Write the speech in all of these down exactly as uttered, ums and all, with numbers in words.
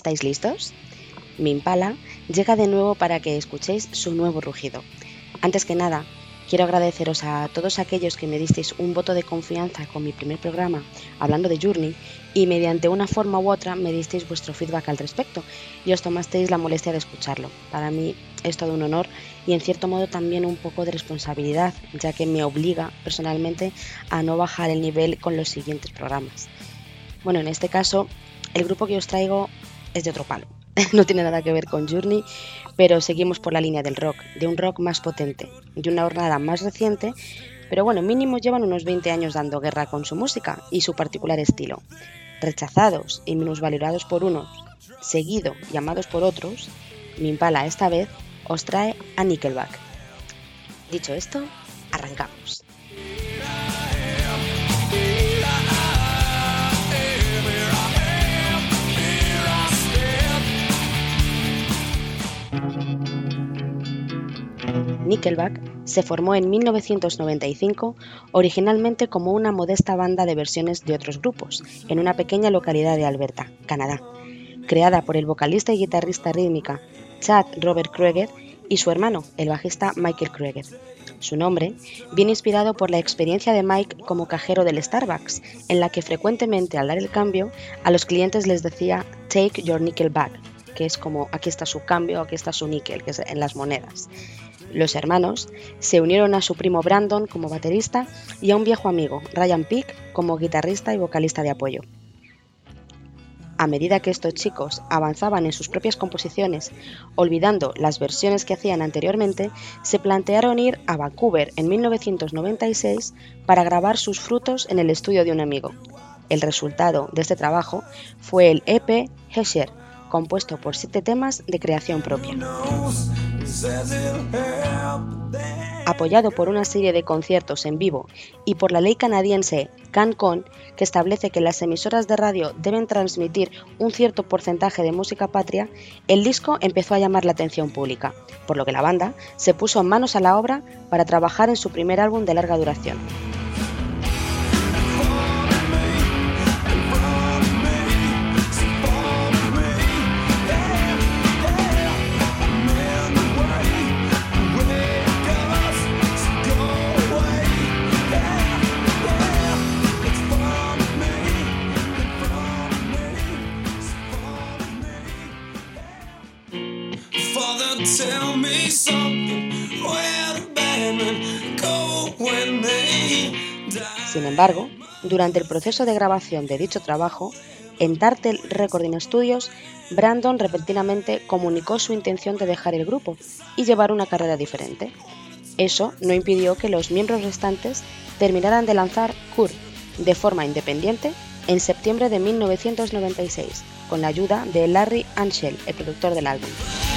¿Estáis listos? Mi Impala llega de nuevo para que escuchéis su nuevo rugido. Antes que nada, quiero agradeceros a todos aquellos que me disteis un voto de confianza con mi primer programa hablando de Journey y mediante una forma u otra me disteis vuestro feedback al respecto y os tomasteis la molestia de escucharlo. Para mí es todo un honor y en cierto modo también un poco de responsabilidad, ya que me obliga personalmente a no bajar el nivel con los siguientes programas. Bueno, en este caso, el grupo que os traigo es de otro palo. No tiene nada que ver con Journey, pero seguimos por la línea del rock, de un rock más potente, de una hornada más reciente, pero bueno, mínimo llevan unos veinte años dando guerra con su música y su particular estilo. Rechazados y minusvalorados por unos, seguidos y amados por otros, Mi Impala esta vez os trae a Nickelback. Dicho esto, arrancamos. Nickelback se formó en mil novecientos noventa y cinco originalmente como una modesta banda de versiones de otros grupos, en una pequeña localidad de Alberta, Canadá, creada por el vocalista y guitarrista rítmica Chad Robert Kroeger y su hermano, el bajista Michael Kroeger. Su nombre viene inspirado por la experiencia de Mike como cajero del Starbucks, en la que frecuentemente al dar el cambio a los clientes les decía "Take your nickel back", que es como aquí está su cambio, aquí está su níquel, que es en las monedas. Los hermanos se unieron a su primo Brandon como baterista y a un viejo amigo, Ryan Peake, como guitarrista y vocalista de apoyo. A medida que estos chicos avanzaban en sus propias composiciones, olvidando las versiones que hacían anteriormente, se plantearon ir a Vancouver en mil novecientos noventa y seis para grabar sus frutos en el estudio de un amigo. El resultado de este trabajo fue el E P Hesher, compuesto por siete temas de creación propia. Apoyado por una serie de conciertos en vivo y por la ley canadiense CanCon, que establece que las emisoras de radio deben transmitir un cierto porcentaje de música patria, el disco empezó a llamar la atención pública, por lo que la banda se puso manos a la obra para trabajar en su primer álbum de larga duración. Sin embargo, durante el proceso de grabación de dicho trabajo, en Turtle Recording Studios, Brandon repentinamente comunicó su intención de dejar el grupo y llevar una carrera diferente. Eso no impidió que los miembros restantes terminaran de lanzar Cure de forma independiente en septiembre de mil novecientos noventa y seis, con la ayuda de Larry Ansel, el productor del álbum.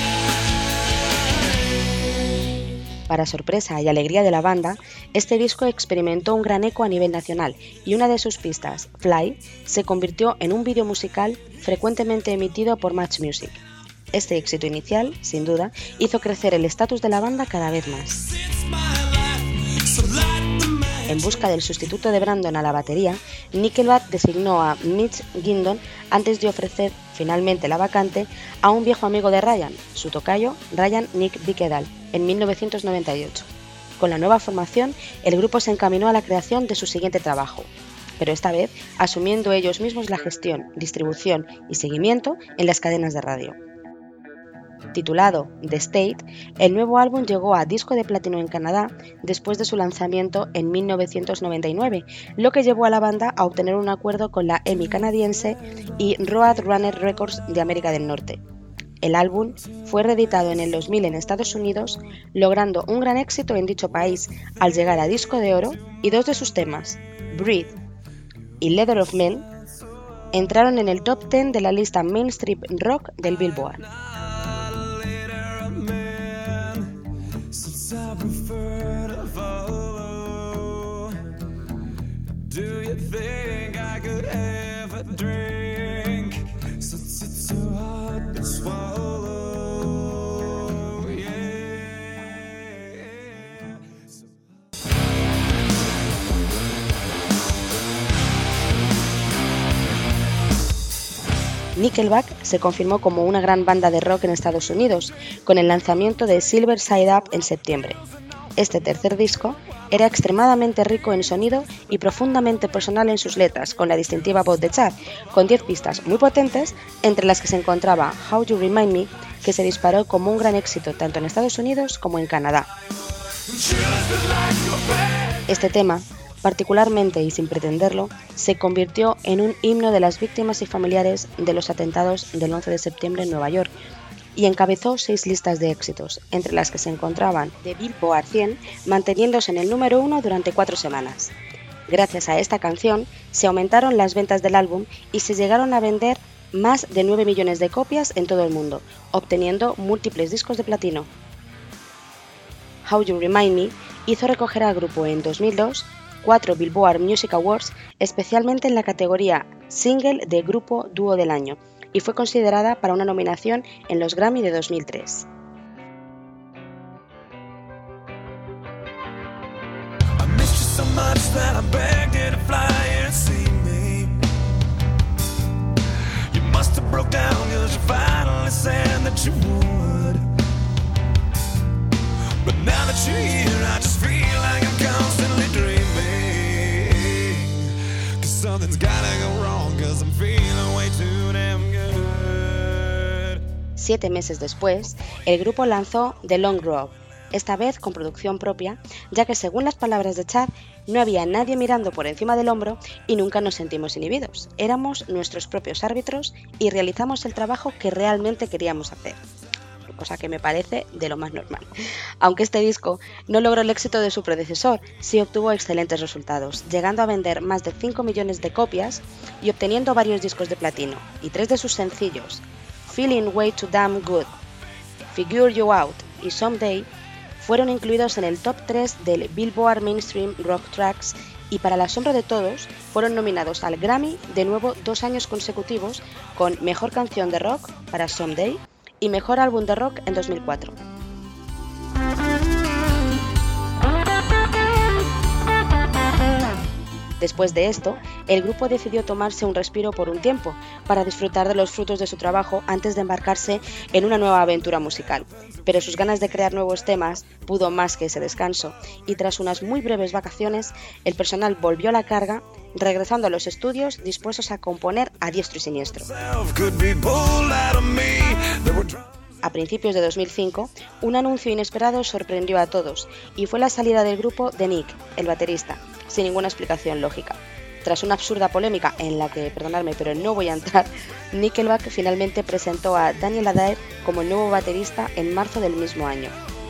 Para sorpresa y alegría de la banda, este disco experimentó un gran eco a nivel nacional y una de sus pistas, Fly, se convirtió en un vídeo musical frecuentemente emitido por Match Music. Este éxito inicial, sin duda, hizo crecer el estatus de la banda cada vez más. En busca del sustituto de Brandon a la batería, Nickelback designó a Mitch Gindon antes de ofrecer finalmente la vacante a un viejo amigo de Ryan, su tocayo, Ryan Nick Vickedal, en mil novecientos noventa y ocho. Con la nueva formación, el grupo se encaminó a la creación de su siguiente trabajo, pero esta vez asumiendo ellos mismos la gestión, distribución y seguimiento en las cadenas de radio. Titulado The State, el nuevo álbum llegó a disco de platino en Canadá después de su lanzamiento en mil novecientos noventa y nueve, lo que llevó a la banda a obtener un acuerdo con la E M I canadiense y Roadrunner Records de América del Norte. El álbum fue reeditado en el dos mil en Estados Unidos, logrando un gran éxito en dicho país al llegar a disco de oro, y dos de sus temas, Breathe y Leather of Men, entraron en el top diez de la lista Mainstream Rock del Billboard. Nickelback se confirmó como una gran banda de rock en Estados Unidos, con el lanzamiento de Silver Side Up en septiembre. Este tercer disco era extremadamente rico en sonido y profundamente personal en sus letras, con la distintiva voz de Chad, con diez pistas muy potentes, entre las que se encontraba How You Remind Me, que se disparó como un gran éxito tanto en Estados Unidos como en Canadá. Este tema, particularmente y sin pretenderlo, se convirtió en un himno de las víctimas y familiares de los atentados del once de septiembre en Nueva York, y encabezó seis listas de éxitos, entre las que se encontraban The Billboard cien, manteniéndose en el número uno durante cuatro semanas. Gracias a esta canción, se aumentaron las ventas del álbum y se llegaron a vender más de nueve millones de copias en todo el mundo, obteniendo múltiples discos de platino. How You Remind Me hizo recoger al grupo en dos mil dos cuatro Billboard Music Awards, especialmente en la categoría Single de Grupo Dúo del Año, y fue considerada para una nominación en los Grammy de dos mil tres. Siete meses después, el grupo lanzó The Long Road, esta vez con producción propia, ya que según las palabras de Chad, no había nadie mirando por encima del hombro y nunca nos sentimos inhibidos. Éramos nuestros propios árbitros y realizamos el trabajo que realmente queríamos hacer, cosa que me parece de lo más normal. Aunque este disco no logró el éxito de su predecesor, sí obtuvo excelentes resultados, llegando a vender más de cinco millones de copias y obteniendo varios discos de platino, y tres de sus sencillos, Feeling Way Too Damn Good, Figure You Out y Someday, fueron incluidos en el top tres del Billboard Mainstream Rock Tracks y, para el asombro de todos, fueron nominados al Grammy de nuevo dos años consecutivos con Mejor Canción de Rock para Someday y Mejor Álbum de Rock en dos mil cuatro. Después de esto, el grupo decidió tomarse un respiro por un tiempo para disfrutar de los frutos de su trabajo antes de embarcarse en una nueva aventura musical, pero sus ganas de crear nuevos temas pudo más que ese descanso, y tras unas muy breves vacaciones, el personal volvió a la carga, regresando a los estudios dispuestos a componer a diestro y siniestro. A principios de dos mil cinco, un anuncio inesperado sorprendió a todos, y fue la salida del grupo de Nick, el baterista, sin ninguna explicación lógica. Tras una absurda polémica en la que, perdonadme, pero no voy a entrar, Nickelback finalmente presentó a Daniel Adair como el nuevo baterista en marzo del mismo año.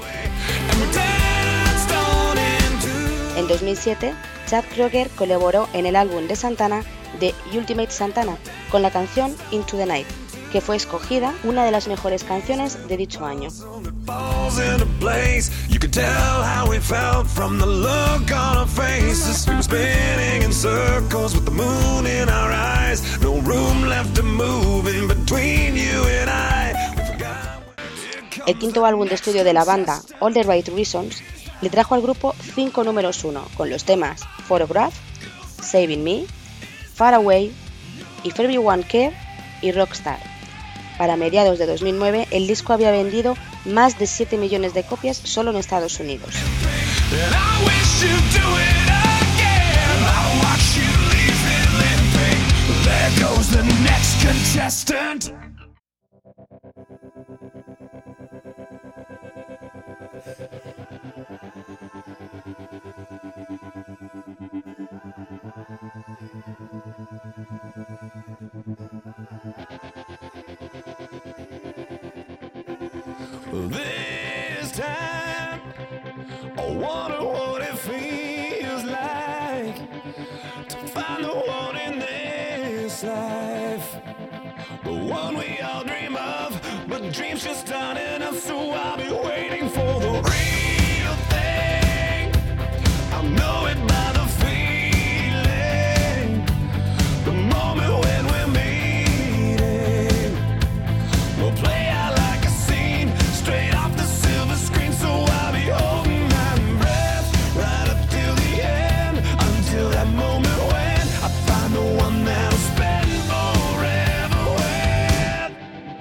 En dos mil siete, Chad Kroeger colaboró en el álbum de Santana, The Ultimate Santana, con la canción Into the Night, que fue escogida una de las mejores canciones de dicho año. El quinto álbum de estudio de la banda, All the Right Reasons, le trajo al grupo cinco números uno, con los temas Photograph, Saving Me, Far Away, If Everyone Care y Rockstar. Para mediados de dos mil nueve, el disco había vendido más de siete millones de copias solo en Estados Unidos. This time, I wonder what it feels like to find the one in this life, the one we all dream of, but dreams just aren't enough, so I'll be waiting for the real thing. I know it by the feeling, the moment when we're meeting, we'll play out like a scene straight off the silver screen, so I'll be holding my breath right up till the end, until that moment when I find the one that'll spend forever with.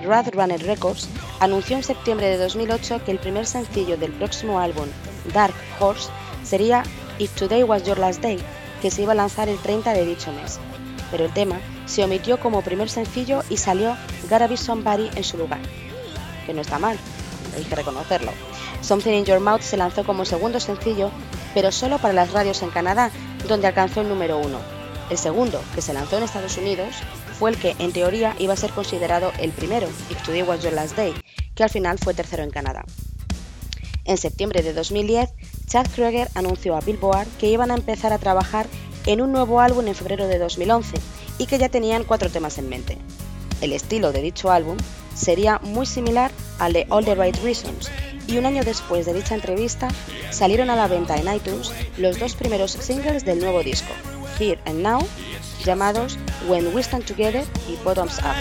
Roadrunner Records anunció en septiembre de dos mil ocho que el primer sencillo del próximo álbum, Dark Horse, sería If Today Was Your Last Day, que se iba a lanzar el treinta de dicho mes. Pero el tema se omitió como primer sencillo y salió Gotta Be Somebody en su lugar. Que no está mal, hay que reconocerlo. Something in Your Mouth se lanzó como segundo sencillo, pero solo para las radios en Canadá, donde alcanzó el número uno. El segundo, que se lanzó en Estados Unidos, fue el que en teoría iba a ser considerado el primero, If Today Was Your Last Day, que al final fue tercero en Canadá. En septiembre de dos mil diez, Chad Kroeger anunció a Billboard que iban a empezar a trabajar en un nuevo álbum en febrero de dos mil once y que ya tenían cuatro temas en mente. El estilo de dicho álbum sería muy similar al de All the Right Reasons, y un año después de dicha entrevista salieron a la venta en iTunes los dos primeros singles del nuevo disco, Here and Now, llamados When We Stand Together y Bottoms Up.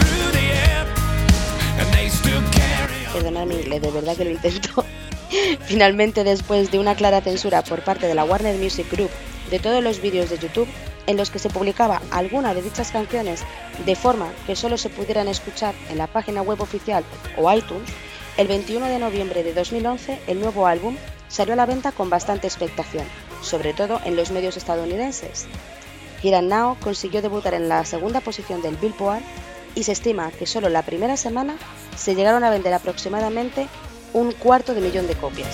Perdonad mi inglés, de verdad que lo intento. Finalmente, después de una clara censura por parte de la Warner Music Group de todos los vídeos de YouTube en los que se publicaba alguna de dichas canciones de forma que solo se pudieran escuchar en la página web oficial o iTunes, el veintiuno de noviembre de dos mil once el nuevo álbum salió a la venta con bastante expectación, sobre todo en los medios estadounidenses. Here and Now consiguió debutar en la segunda posición del Billboard y se estima que solo la primera semana se llegaron a vender aproximadamente un cuarto de millón de copias.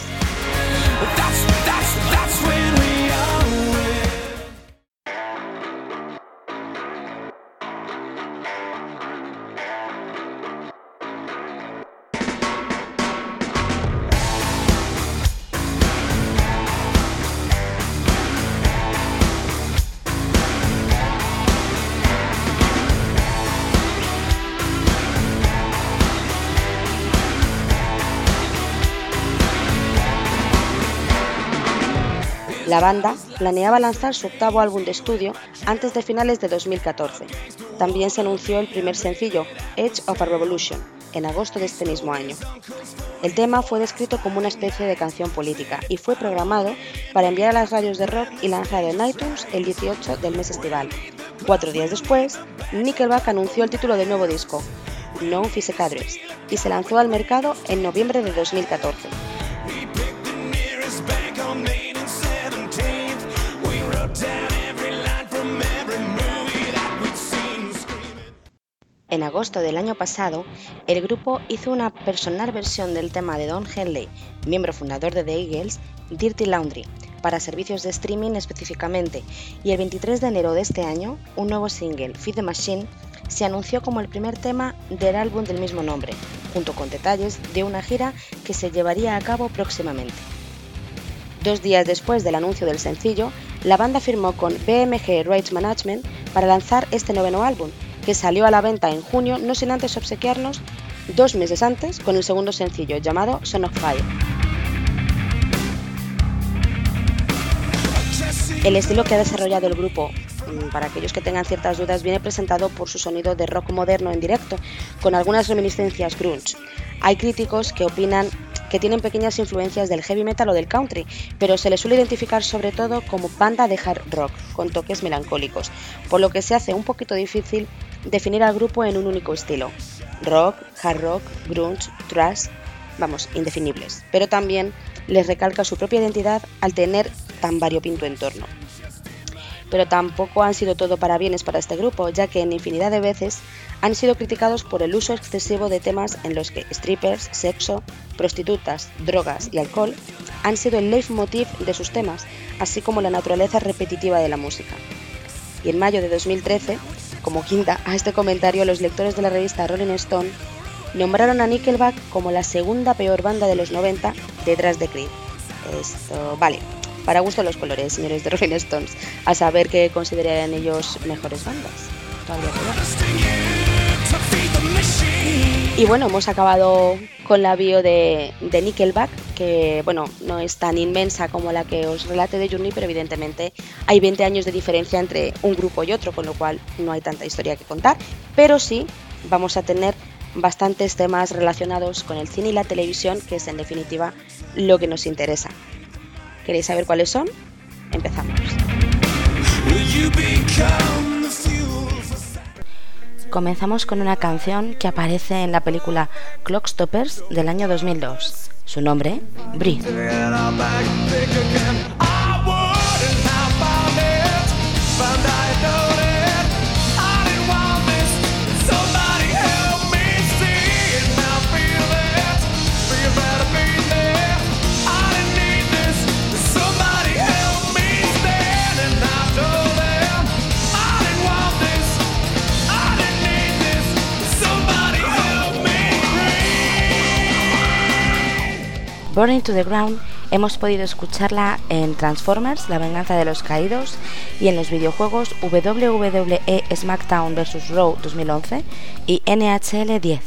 La banda planeaba lanzar su octavo álbum de estudio antes de finales de dos mil catorce. También se anunció el primer sencillo, Edge of a Revolution, en agosto de este mismo año. El tema fue descrito como una especie de canción política y fue programado para enviar a las radios de rock y lanzado en iTunes el dieciocho del mes estival. Cuatro días después, Nickelback anunció el título del nuevo disco, No Physical Address, y se lanzó al mercado en noviembre de dos mil catorce. En agosto del año pasado, el grupo hizo una personal versión del tema de Don Henley, miembro fundador de The Eagles, Dirty Laundry, para servicios de streaming específicamente, y el veintitrés de enero de este año, un nuevo single, Feed the Machine, se anunció como el primer tema del álbum del mismo nombre, junto con detalles de una gira que se llevaría a cabo próximamente. Dos días después del anuncio del sencillo, la banda firmó con B M G Rights Management para lanzar este noveno álbum, que salió a la venta en junio, no sin antes obsequiarnos dos meses antes con el segundo sencillo, llamado Son of Fire. El estilo que ha desarrollado el grupo, para aquellos que tengan ciertas dudas, viene presentado por su sonido de rock moderno en directo, con algunas reminiscencias grunge. Hay críticos que opinan que tienen pequeñas influencias del heavy metal o del country, pero se les suele identificar sobre todo como banda de hard rock, con toques melancólicos, por lo que se hace un poquito difícil definir al grupo en un único estilo. Rock, hard rock, grunge, thrash, vamos, indefinibles, pero también les recalca su propia identidad al tener tan variopinto entorno. Pero tampoco han sido todo parabienes para este grupo, ya que en infinidad de veces han sido criticados por el uso excesivo de temas en los que strippers, sexo, prostitutas, drogas y alcohol han sido el leitmotiv de sus temas, así como la naturaleza repetitiva de la música. Y en mayo de dos mil trece, como quinta a este comentario, los lectores de la revista Rolling Stone nombraron a Nickelback como la segunda peor banda de los noventa detrás de Creed. Esto, vale. Para gusto los colores, señores de Rolling Stones, a saber qué considerarían ellos mejores bandas. Y bueno, hemos acabado con la bio de, de Nickelback, que bueno, no es tan inmensa como la que os relate de Journey, pero evidentemente hay veinte años de diferencia entre un grupo y otro, con lo cual no hay tanta historia que contar, pero sí vamos a tener bastantes temas relacionados con el cine y la televisión, que es en definitiva lo que nos interesa. ¿Queréis saber cuáles son? Empezamos. Comenzamos con una canción que aparece en la película Clockstoppers del año dos mil dos. Su nombre, Breathe. Burning to the Ground hemos podido escucharla en Transformers, La venganza de los caídos, y en los videojuegos W W E SmackDown versus. Raw dos mil once y N H L diez.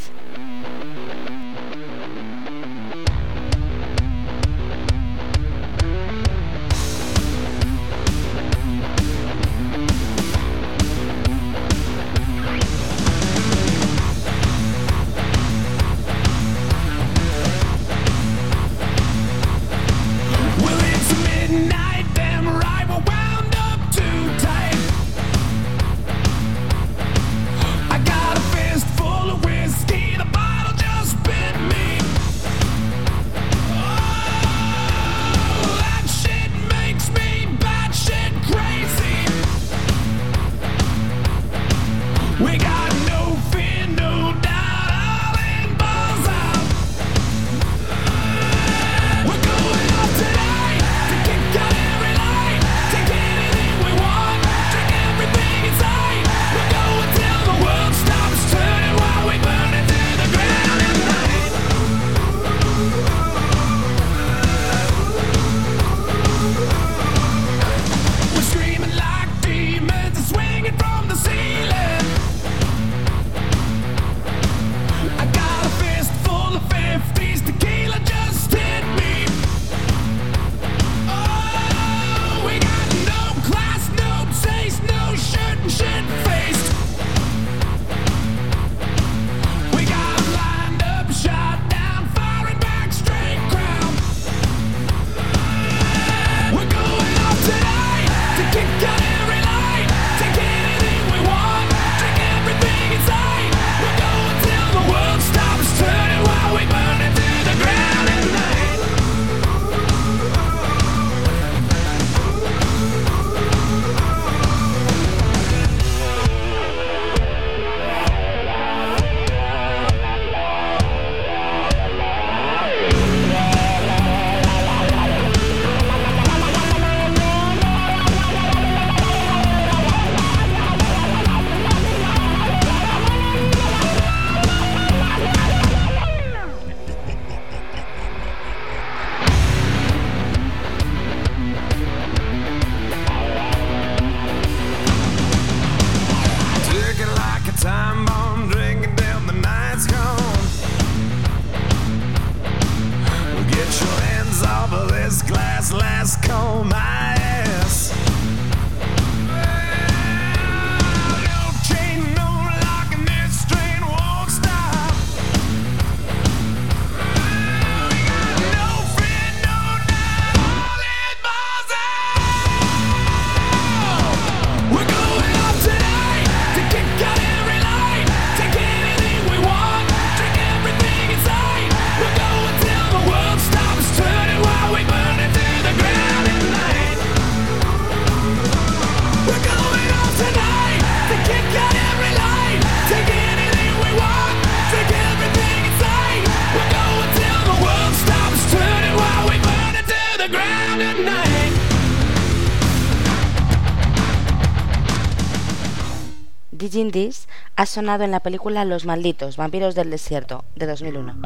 Digging This ha sonado en la película Los Malditos, Vampiros del Desierto, de dos mil uno.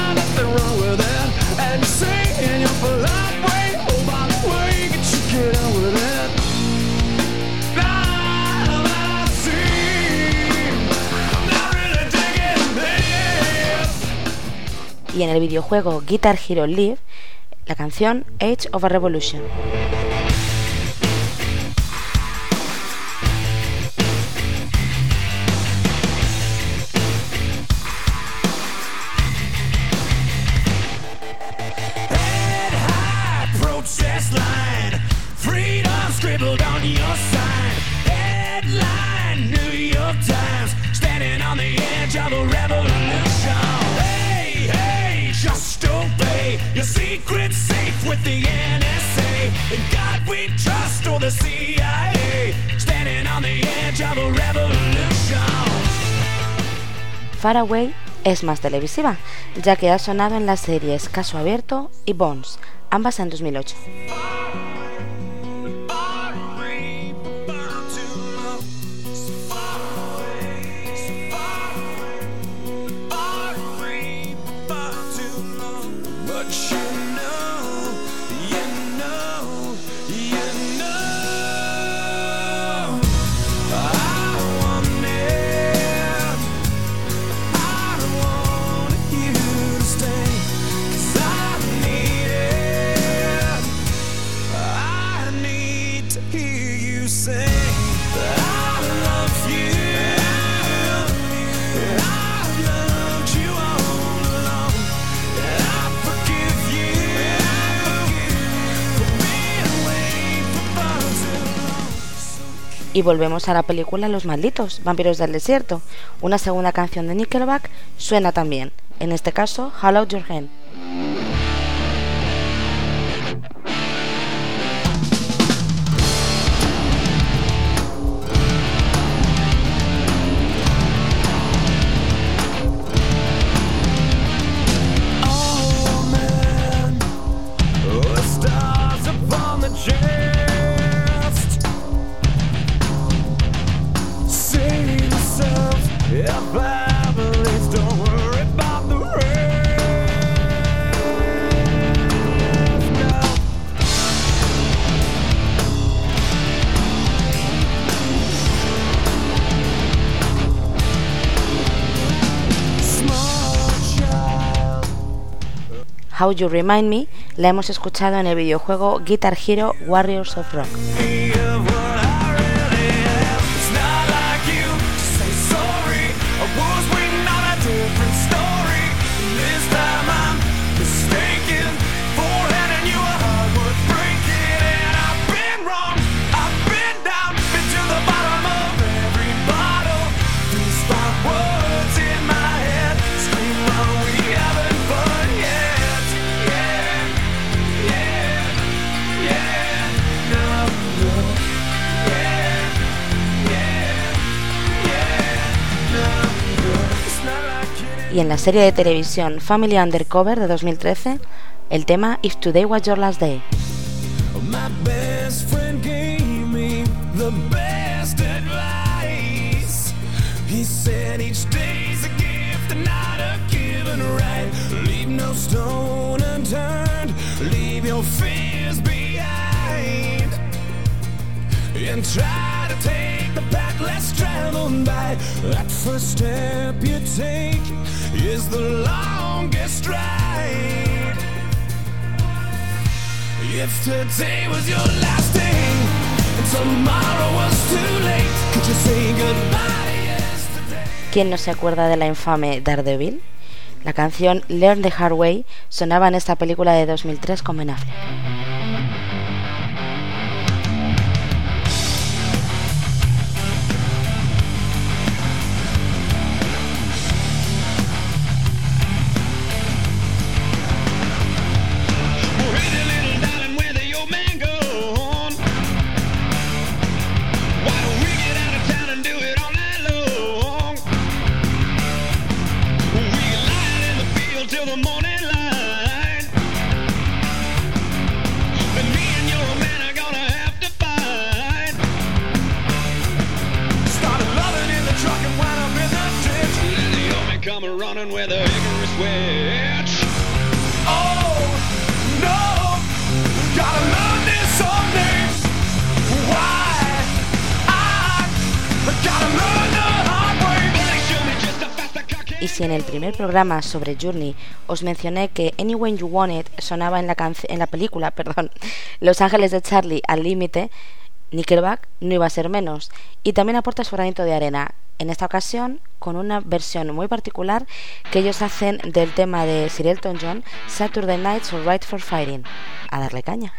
Say in your polite way, oh by the way, get you get out. y en el videojuego Guitar Hero Live, la canción Age of a Revolution. Scribbled on your sign, headline New York Times, standing on the edge of a revolution. Hey, hey, just obey your secret safe with the N S A. In God we trust, or the C I A, standing on the edge of a revolution. Far Away es más televisiva, ya que ha sonado en las series Caso Abierto y Bones, ambas en dos mil ocho. Y volvemos a la película Los Malditos, Vampiros del Desierto. Una segunda canción de Nickelback suena también, en este caso Hold Out Your Hand. How You Remind Me la hemos escuchado en el videojuego Guitar Hero Warriors of Rock. Y en la serie de televisión Family Undercover de dos mil trece, el tema If Today Was Your Last Day. My best friend gave me the best advice. He said each day's a gift and not a given right. Leave no stone unturned, leave your fears behind, and try to take the path less traveled by. That first step you take is the longest ride. If today was your last day and tomorrow was too late, could you say goodbye yesterday? ¿Quién no se acuerda de la infame Daredevil? La canción Learn the Hard Way sonaba en esta película de dos mil tres con Ben Affleck. Running with a Hickory switch. Oh no, gotta learn this someday. Why? I gotta learn the hard way. They show me just how fast I can. Y si en el primer programa sobre Journey os mencioné que Anywhere You Want It sonaba en la, en la película perdón, Los Ángeles de Charlie al límite, Nickelback no iba a ser menos, y también aporta su granito de arena, en esta ocasión con una versión muy particular que ellos hacen del tema de Sir Elton John, Saturday Night's Alright for Fighting. A darle caña.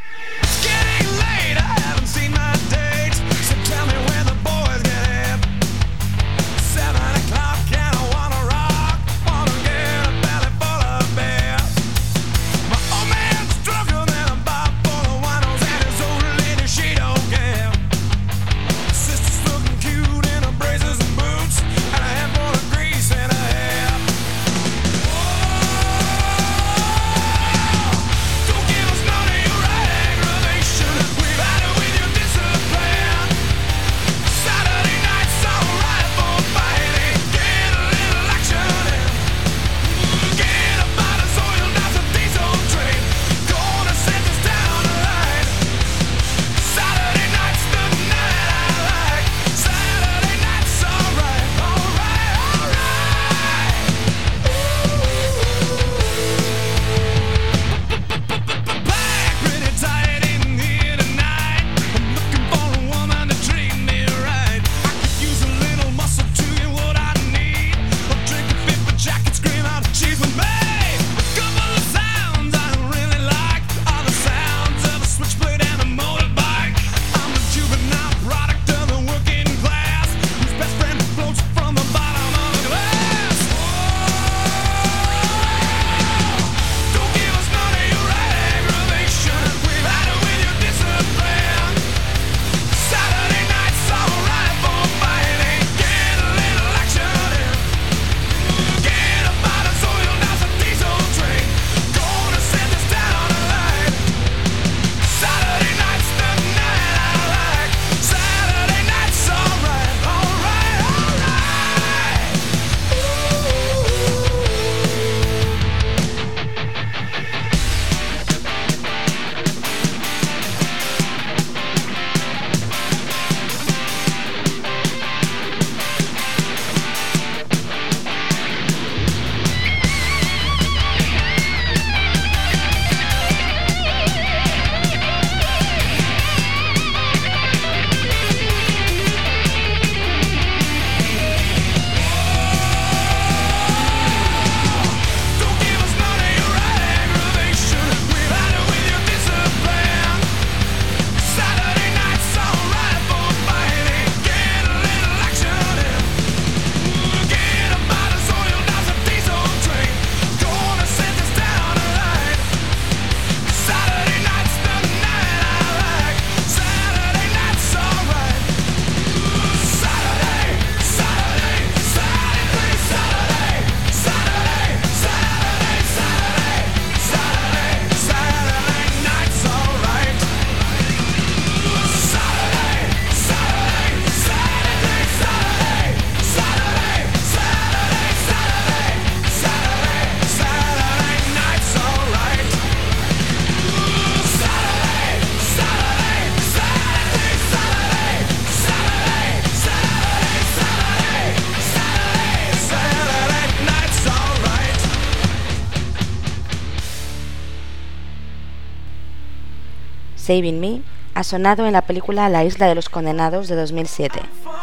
Saving Me ha sonado en la película La Isla de los Condenados de dos mil siete.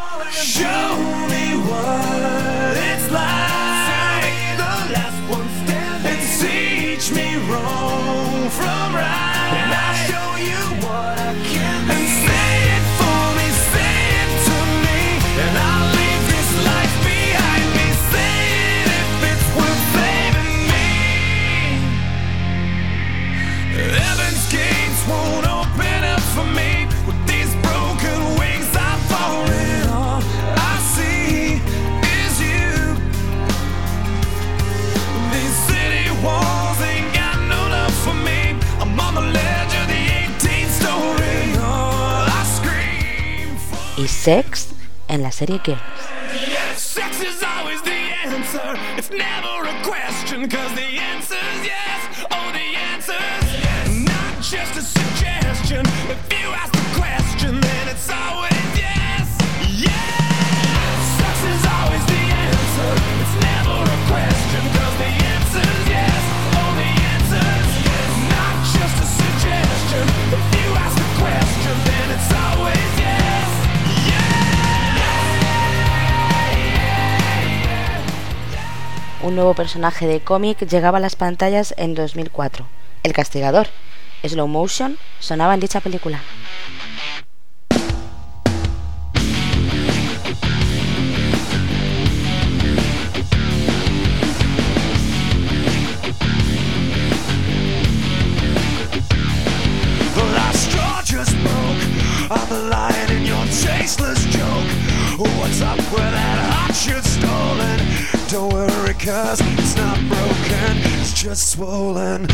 Y Sex en la serie Girls. Yes, sex is always the answer. It's never a question, cause the answer's yes. Oh, the answer's yes. Not just a suggestion. If you ask the question, then it's always yes. Yes, sex is always the answer. It's never a question. un nuevo personaje de cómic llegaba a las pantallas en dos mil cuatro. El Castigador. Slow motion sonaba en dicha película. I'm the lion in your tasteless joke. What's up with that heart you've stolen? Don't worry, cause it's not broken, it's just swollen.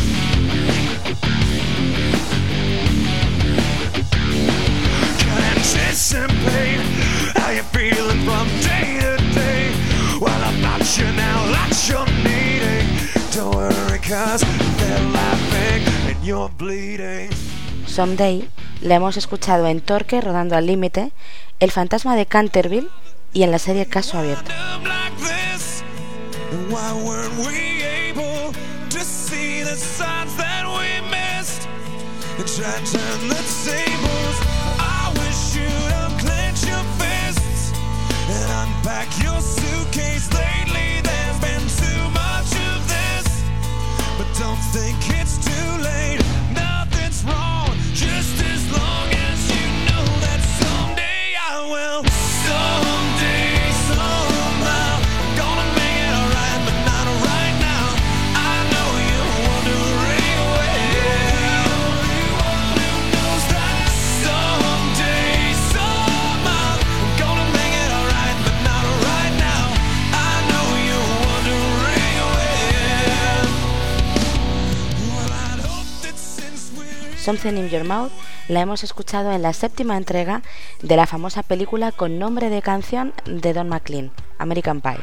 Can't anticipate how you're feeling from day to day. Well, I've got you now, that's you're needing. Don't worry, cause they're laughing and you're bleeding. Someday la hemos escuchado en Torque, Rodando al Límite, El Fantasma de Canterville y en la serie Caso Abierto. Something in Your Mouth la hemos escuchado en la séptima entrega de la famosa película con nombre de canción de Don McLean, American Pie.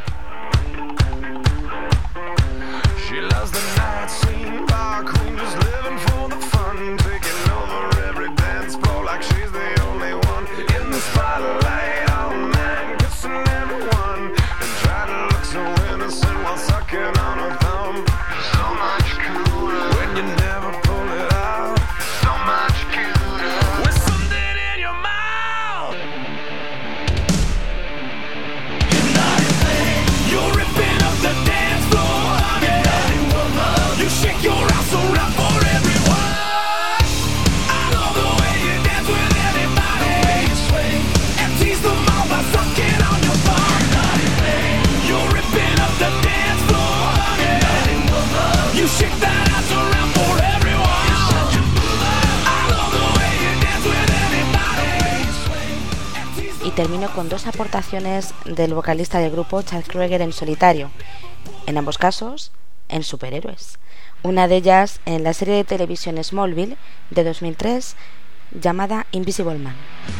Y termino con dos aportaciones del vocalista del grupo, Chad Kroeger, en solitario, en ambos casos en superhéroes. Una de ellas en la serie de televisión Smallville de dos mil tres llamada Invisible Man.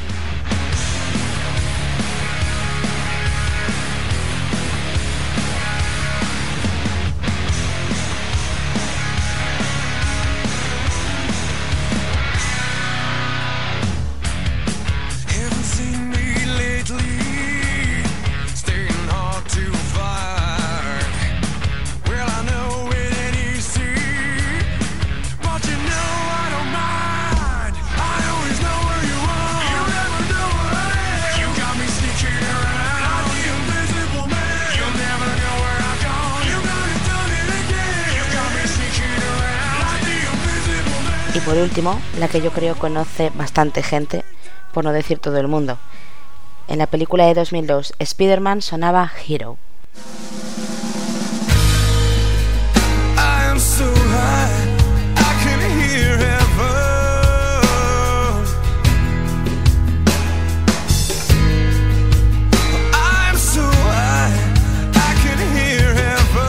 Y por último, la que yo creo conoce bastante gente, por no decir todo el mundo. En la película de dos mil dos, Spider-Man, sonaba Hero. I am so high, I can hear heaven. I am so high, I can hear heaven.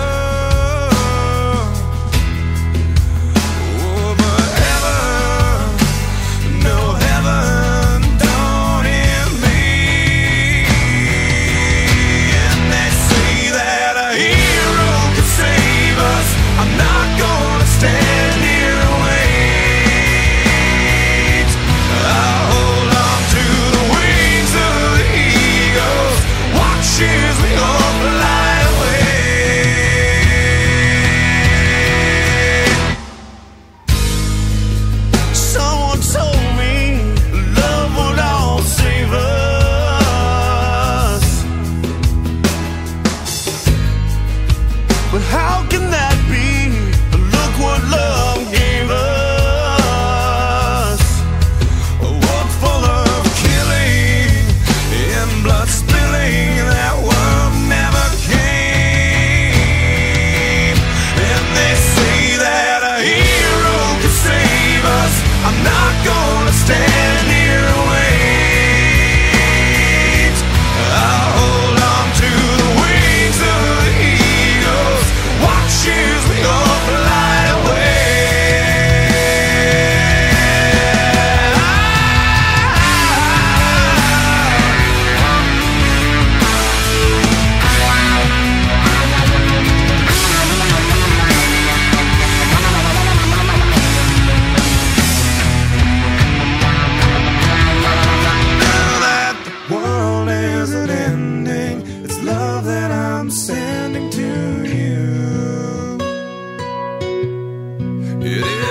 Oh, but heaven, no heaven, don't hear me. And they say that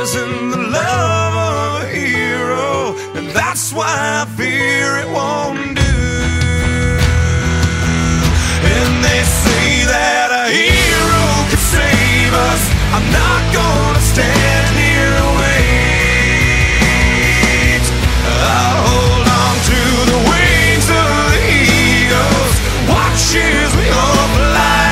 isn't the love of a hero, and that's why I fear it won't do. And they say that a hero could save us. I'm not gonna stand here and wait. I'll hold on to the wings of the eagles, watch as we all fly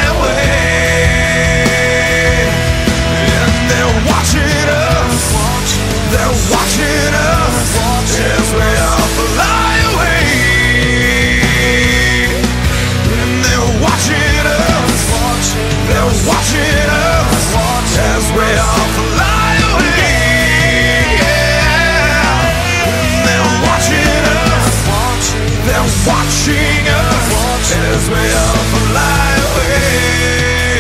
away. And they're watching us, they're watching us as we all fly away. And they're watching us, they're watching us as we all fly away. Yeah. And they're watching us, they're watching us as we all fly away.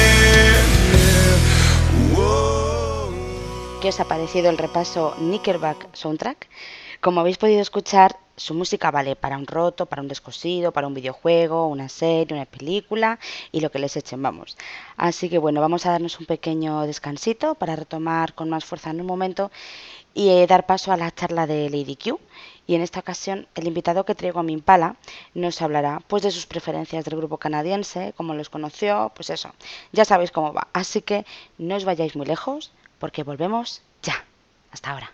Yeah. Whoa. ¿Qué os ha parecido el repaso Nickelback Soundtrack? Como habéis podido escuchar, su música vale para un roto, para un descosido, para un videojuego, una serie, una película y lo que les echen, vamos. Así que bueno, vamos a darnos un pequeño descansito para retomar con más fuerza en un momento y eh, dar paso a la charla de Lady Q. Y en esta ocasión el invitado que traigo a mi Impala nos hablará pues de sus preferencias del grupo canadiense, cómo los conoció, pues eso, ya sabéis cómo va. Así que no os vayáis muy lejos porque volvemos ya. Hasta ahora.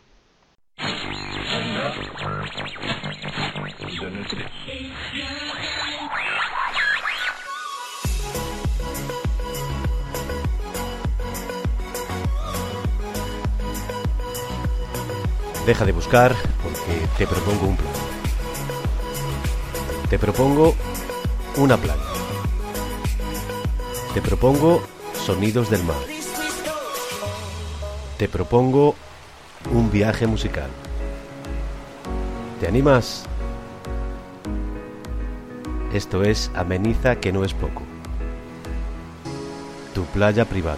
Deja de buscar porque te propongo un plan. Te propongo una playa. Te propongo sonidos del mar. Te propongo un viaje musical. ¿Te animas? Esto es Ameniza, que no es poco. Tu playa privada.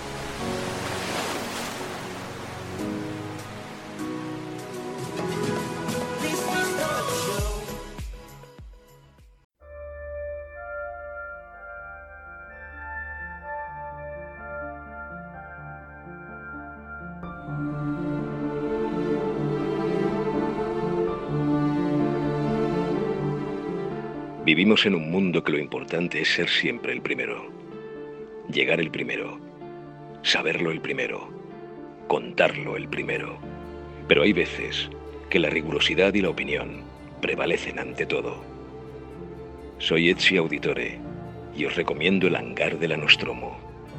Vivimos en un mundo que lo importante es ser siempre el primero. Llegar el primero. Saberlo el primero. Contarlo el primero. Pero hay veces que la rigurosidad y la opinión prevalecen ante todo. Soy Ezio Auditore y os recomiendo el hangar de la Nostromo.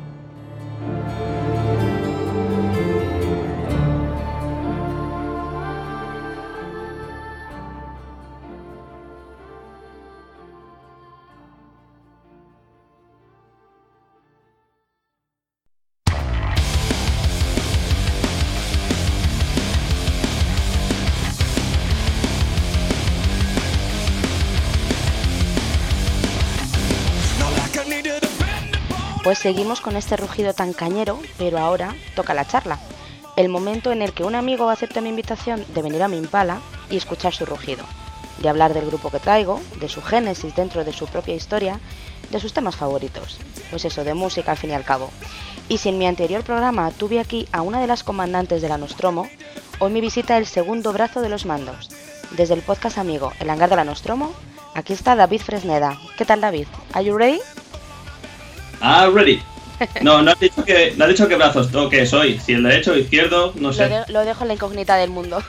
Pues seguimos con este rugido tan cañero, pero ahora toca la charla. El momento en el que un amigo acepta mi invitación de venir a mi Impala y escuchar su rugido, de hablar del grupo que traigo, de su génesis dentro de su propia historia, de sus temas favoritos, pues eso, de música al fin y al cabo. Y si en mi anterior programa tuve aquí a una de las comandantes de la Nostromo, hoy me visita el segundo brazo de los mandos. Desde el podcast amigo El Hangar de la Nostromo, aquí está David Fresneda. ¿Qué tal, David? ¿Are you ready? Ah, ready. No, no has dicho que, no has dicho qué brazos o qué soy. Si el derecho o el izquierdo, no sé. Lo, de, lo dejo en la incógnita del mundo.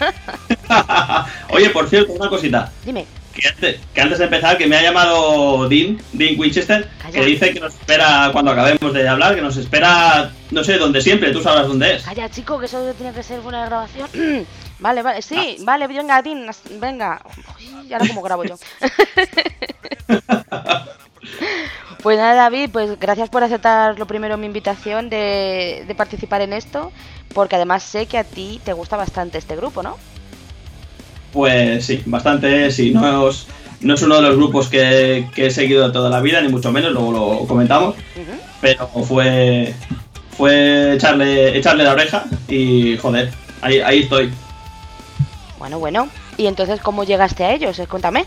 Oye, por cierto, una cosita. Dime. Que antes, que antes de empezar, que me ha llamado Dean, Dean Winchester, Calla. Que dice que nos espera cuando acabemos de hablar, que nos espera, no sé, donde siempre, tú sabrás dónde es. Calla, chico, que eso tiene que ser buena grabación. Vale, vale, sí, ah. vale, venga, Dean, venga. Uy, ¿y ahora cómo grabo yo? Pues nada, David, pues gracias por aceptar lo primero mi invitación de, de participar en esto, porque además sé que a ti te gusta bastante este grupo, ¿no? Pues sí, bastante, sí, no es, no es uno de los grupos que, que he seguido toda la vida, ni mucho menos, luego lo comentamos, uh-huh. Pero fue fue echarle echarle la oreja y joder, ahí, ahí estoy. Bueno, bueno, y entonces, ¿cómo llegaste a ellos? Cuéntame.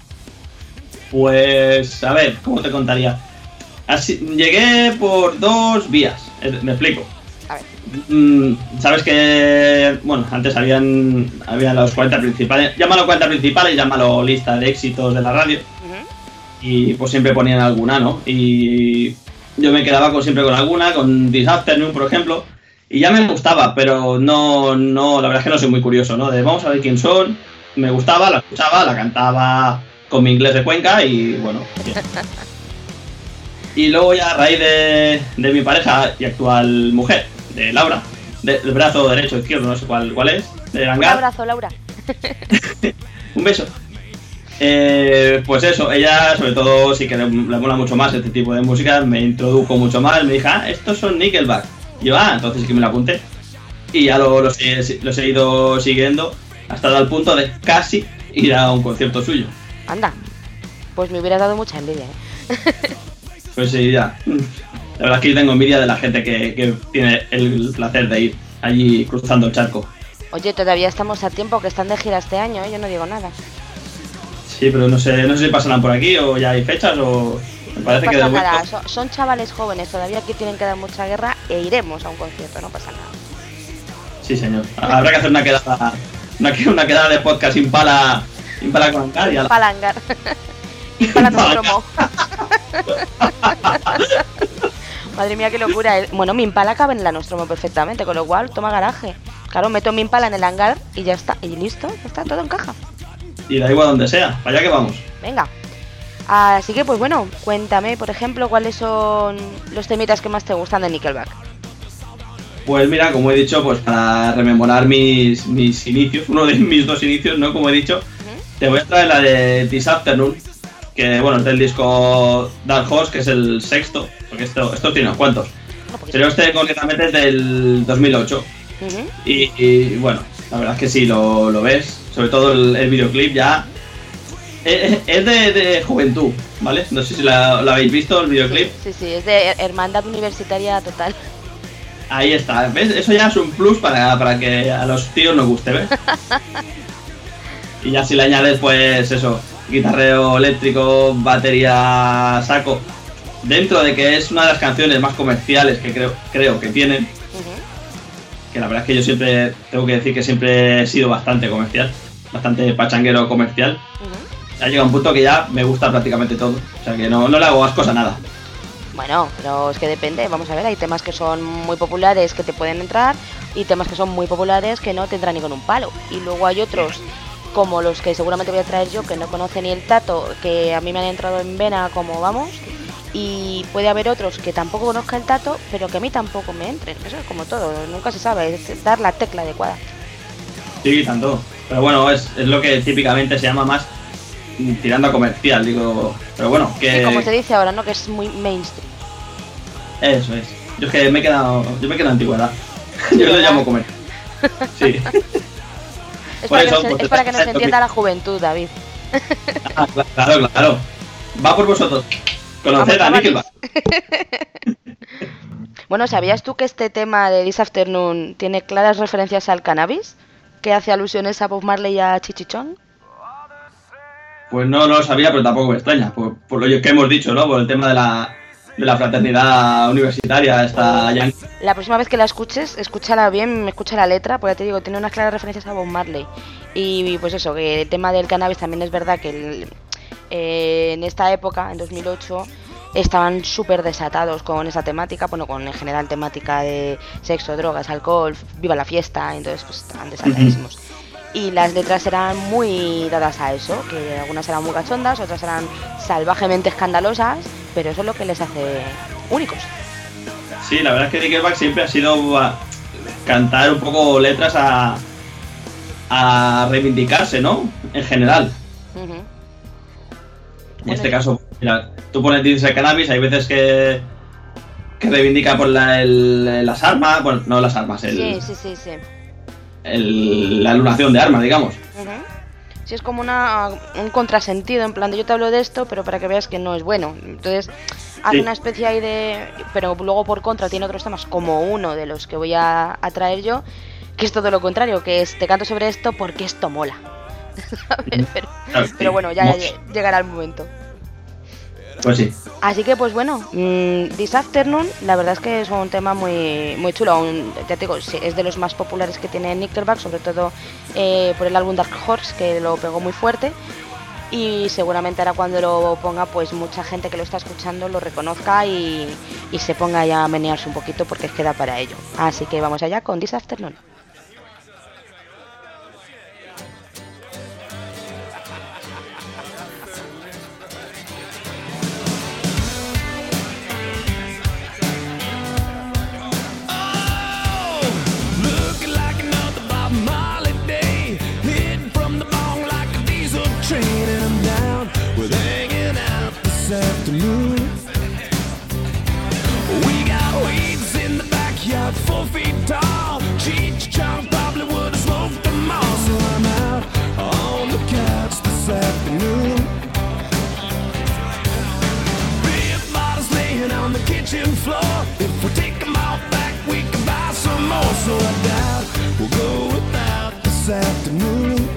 Pues, a ver, ¿cómo te contaría? Así, llegué por dos vías, me explico. A ver. Mm, Sabes que, bueno, antes habían había los cuarenta principales, llámalo cuarenta principales, llámalo lista de éxitos de la radio. Uh-huh. Y pues siempre ponían alguna, ¿no? Y yo me quedaba con, siempre con alguna, con This Afternoon, por ejemplo. Y ya me gustaba, pero no, no, la verdad es que no soy muy curioso, ¿no? De vamos a ver quién son. Me gustaba, la escuchaba, la cantaba con mi inglés de Cuenca y bueno. Bien. Y luego ya a raíz de, de mi pareja y actual mujer, de Laura, de, del brazo derecho o izquierdo, no sé cuál, cuál es, de Hangar. Un abrazo, Laura. Un beso. Eh, pues eso, ella sobre todo sí que le, le mola mucho más este tipo de música, me introdujo mucho más, me dijo, ah, estos son Nickelback. Y yo, ah, entonces sí que me lo apunté. Y ya lo, los, he, los he ido siguiendo hasta el punto de casi ir a un concierto suyo. Anda, pues me hubiera dado mucha envidia, ¿eh? Pues sí, ya. La verdad es que yo tengo envidia de la gente que, que tiene el placer de ir allí cruzando el charco. Oye, todavía estamos a tiempo, que están de gira este año, ¿eh? Yo no digo nada. Sí, pero no sé, no sé si pasarán por aquí o ya hay fechas o... Me parece no que pasa de nada, momento... son, son chavales jóvenes, todavía aquí tienen que dar mucha guerra e iremos a un concierto, no pasa nada. Sí, señor. Habrá que hacer una quedada, una, una quedada de podcast Impala, Impala con Hangar y a la... Impala Hangar. Impala Nostromo. Madre mía, qué locura. Bueno, mi Impala cabe en la Nostromo perfectamente, con lo cual toma garaje. Claro, meto mi Impala en el hangar y ya está, y listo, ya está, todo encaja. Y da igual donde sea, para allá que vamos. Venga. Así que, pues bueno, cuéntame, por ejemplo, cuáles son los temitas que más te gustan de Nickelback. Pues mira, como he dicho, pues para rememorar mis, mis inicios, uno de mis dos inicios, ¿no? Como he dicho, uh-huh. Te voy a traer la de This Afternoon, que bueno, es del disco Dark Horse, que es el sexto, porque esto, esto tiene unos cuantos. Pero este concretamente es del dos mil ocho. Uh-huh. Y, y bueno, la verdad es que sí, lo, lo ves, sobre todo el, el videoclip ya... Es de, de juventud, ¿vale? No sé si la, la habéis visto, el videoclip. Sí, sí, es de hermandad universitaria total. Ahí está, ¿ves? Eso ya es un plus para, para que a los tíos nos guste, ¿ves? Y ya si le añades, pues eso, guitarreo eléctrico, batería saco, dentro de que es una de las canciones más comerciales que creo, creo que tienen, uh-huh. Que la verdad es que yo siempre, tengo que decir que siempre he sido bastante comercial, bastante pachanguero comercial. Uh-huh. Ha llegado un punto que ya me gusta prácticamente todo. O sea que no, no le hago ascos a nada. Bueno, pero es que depende. Vamos a ver, hay temas que son muy populares que te pueden entrar y temas que son muy populares que no te entran ni con un palo. Y luego hay otros, como los que seguramente voy a traer yo, que no conoce ni el tato, que a mí me han entrado en vena como vamos. Y puede haber otros que tampoco conozca el tato, pero que a mí tampoco me entren. Eso es como todo, nunca se sabe, es dar la tecla adecuada. Sí, tanto. Pero bueno, es, es lo que típicamente se llama más tirando a comercial, digo, pero bueno, que... Sí, como se dice ahora, ¿no? Que es muy mainstream. Eso es. Yo es que me he quedado, yo me he quedado en antigüedad. Yo lo llamo comercial. Sí. Es para, eso, que, nos, es para que nos entienda la juventud, David. Ah, claro, claro. Va por vosotros. Conoced a Nickelback. Bueno, ¿sabías tú que este tema de This Afternoon tiene claras referencias al cannabis? ¿Que hace alusiones a Bob Marley y a Chichichón? Pues no, no lo sabía, pero tampoco me extraña, por, por lo que hemos dicho, ¿no? Por el tema de la, de la fraternidad universitaria, esta ya... La próxima vez que la escuches, escúchala bien, escucha la letra, porque ya te digo, tiene unas claras referencias a Bob Marley. Y pues eso, que el tema del cannabis también es verdad que el, eh, en esta época, en dos mil ocho, estaban súper desatados con esa temática, bueno, con en general temática de sexo, drogas, alcohol, viva la fiesta, entonces pues estaban desatadísimos. Uh-huh. Y las letras eran muy dadas a eso, que algunas eran muy cachondas, otras eran salvajemente escandalosas, pero eso es lo que les hace únicos. Sí, la verdad es que Nickelback siempre ha sido a cantar un poco letras a, a reivindicarse, ¿no? En general. Uh-huh. En bueno, este caso, mira, tú pones dices el cannabis, hay veces que, que reivindica por la, el, las armas, bueno, no las armas, el... Sí, sí, sí, sí. El, la anulación de armas, digamos. Uh-huh. Sí, es como una, un contrasentido, en plan de yo te hablo de esto, pero para que veas que no es bueno. Entonces, hace sí. una especie ahí de... Pero luego por contra tiene otros temas, como uno de los que voy a, a traer yo, que es todo lo contrario, que es te canto sobre esto porque esto mola. ¿Sabes? Pero, claro, pero bueno, ya, ya llegará el momento. Pues sí. Así que pues bueno, mmm, This Afternoon, la verdad es que es un tema muy muy chulo, un, ya te digo, es de los más populares que tiene Nickelback, sobre todo eh, por el álbum Dark Horse, que lo pegó muy fuerte, y seguramente ahora cuando lo ponga, pues mucha gente que lo está escuchando lo reconozca y, y se ponga ya a menearse un poquito, porque queda para ello. Así que vamos allá con This Afternoon. Four feet tall, Cheech Chong probably would have smoked them all. So I'm out on the couch this afternoon. Beer bottles laying on the kitchen floor. If we take them all back, we can buy some more. So I doubt we'll go without this afternoon.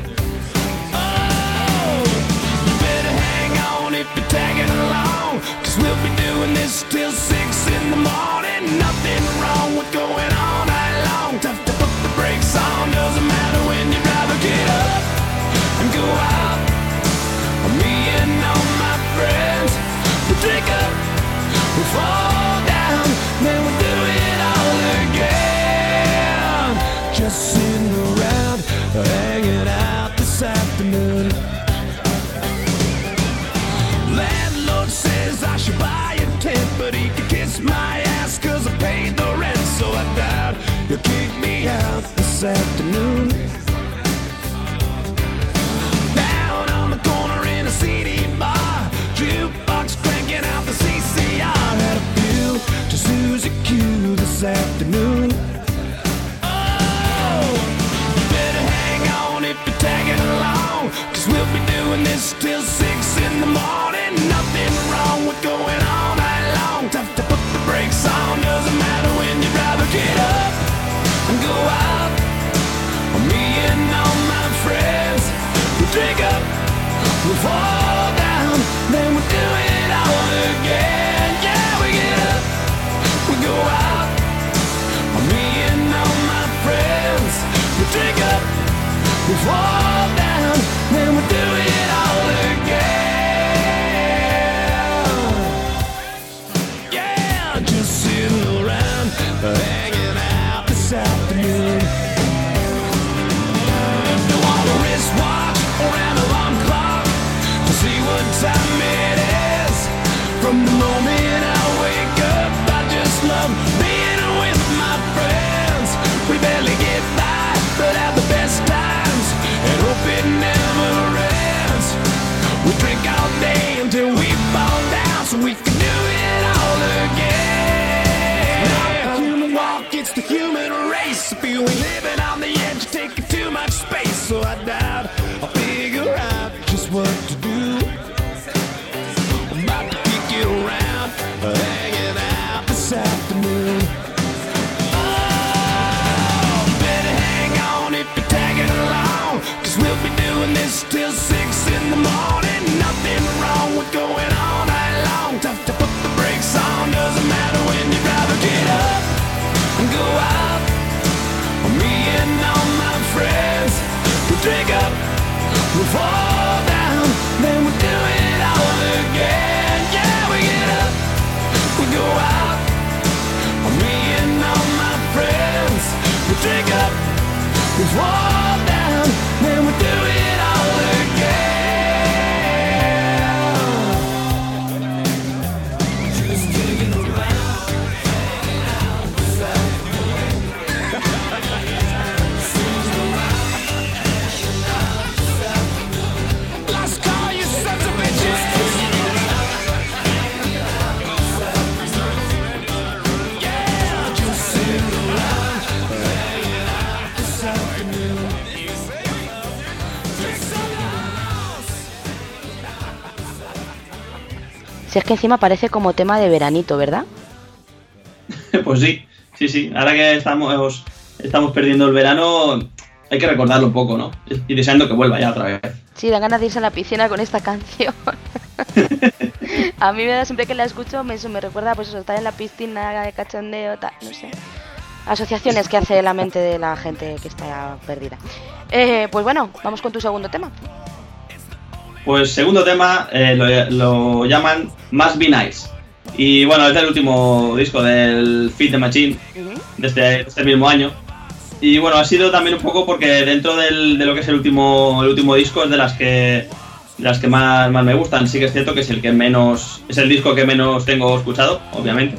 Oh, you better hang on if you're tagging along, 'cause we'll be doing this till six in the morning. Nothing wrong with going all night long. Tough to put the brakes on, doesn't matter when you'd rather get up and go out. Me and all my friends, we drink up, we fall down, then we do it all again. Just sitting around, hanging out this afternoon. Landlord says I should buy a tent, but he can kiss my ass 'cause I paid the rent. So I doubt you'll kick me out this afternoon. Down on the corner in a C D bar, jukebox cranking out the C C R. Had a few to Susie Q this afternoon. Oh, you better hang on if you're tagging along, 'cause we'll be doing this till six in the morning. Nothing wrong with going all night long. Tough to put the brakes on, doesn't matter when you'd rather get up and go out. Me and all my friends, we drink up, we fall down, then we do it all again. Yeah, we get up, we go out. Me and all my friends, we drink up, we fall down, then we do it all again. Yeah, just sitting around, hanging out this afternoon. Don't want a wristwatch or an alarm clock to see what time it is. From the moment I wake up, I just love being with my friends. We barely get by, but have the best times, and hope it never ends. We drink all day until we fall down, so we can do it all again. Not the human walk, it's the human race. If you ain't living on the edge, taking too much space. So I doubt I'll figure out just what to do. I'm about to kick it around, hanging out this afternoon. Oh, better hang on if you're tagging along, 'cause we'll be doing this till six in the morning. Nothing wrong with going all night long. Tough to put the brakes on, doesn't matter when you'd rather get up and go out. Me and all my friends, we drink up, we fall down, then we do it all again. Yeah, we get up, we go out. Me and all my friends, we drink up, we fall down, then we do it all again. Just digging around, hanging out this afternoon. Let's call you sons of bitches. Yeah, just sitting around, hanging out this afternoon. Si es que encima parece como tema de veranito, ¿verdad? Pues sí, sí, sí. Ahora que estamos, estamos perdiendo el verano, hay que recordarlo un poco, ¿no? Y deseando que vuelva ya otra vez. Sí, da ganas de irse a la piscina con esta canción. A mí me da, siempre que la escucho, me, eso me recuerda pues eso, estar en la piscina de cachondeo, tal, no sé. Asociaciones que hace la mente de la gente que está perdida. Eh, pues bueno, vamos con tu segundo tema. Pues segundo tema eh, lo, lo llaman Must Be Nice. Y bueno, es el último disco del Feed the Machine uh-huh. de, este, de este mismo año. Y bueno, ha sido también un poco porque dentro del, de lo que es el último, el último disco es de las que, de las que más, más me gustan. Sí que es cierto que es el que menos, es el disco que menos tengo escuchado, obviamente.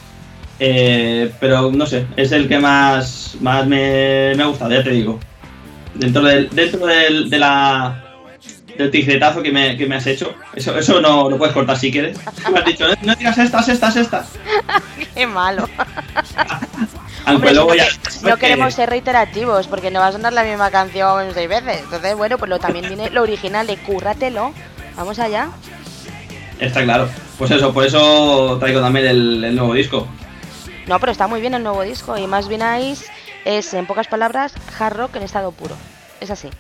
Eh, pero no sé, es el que más, más me, me ha gustado, ya te digo. Dentro del, dentro del, de la, del tijeretazo que me, que me has hecho, eso, eso no lo puedes cortar si quieres. Me has dicho, no, no digas estas, estas, estas. Qué malo. Aunque Hombre, luego no, ya, que, no queremos ser reiterativos porque no va a sonar la misma canción seis veces. Entonces, bueno, pues lo, también viene lo original de cúrratelo. Vamos allá. Está claro. Pues eso, por eso traigo también el, el nuevo disco. No, pero está muy bien el nuevo disco y Must Be Nice es, en pocas palabras, hard rock en estado puro. Es así.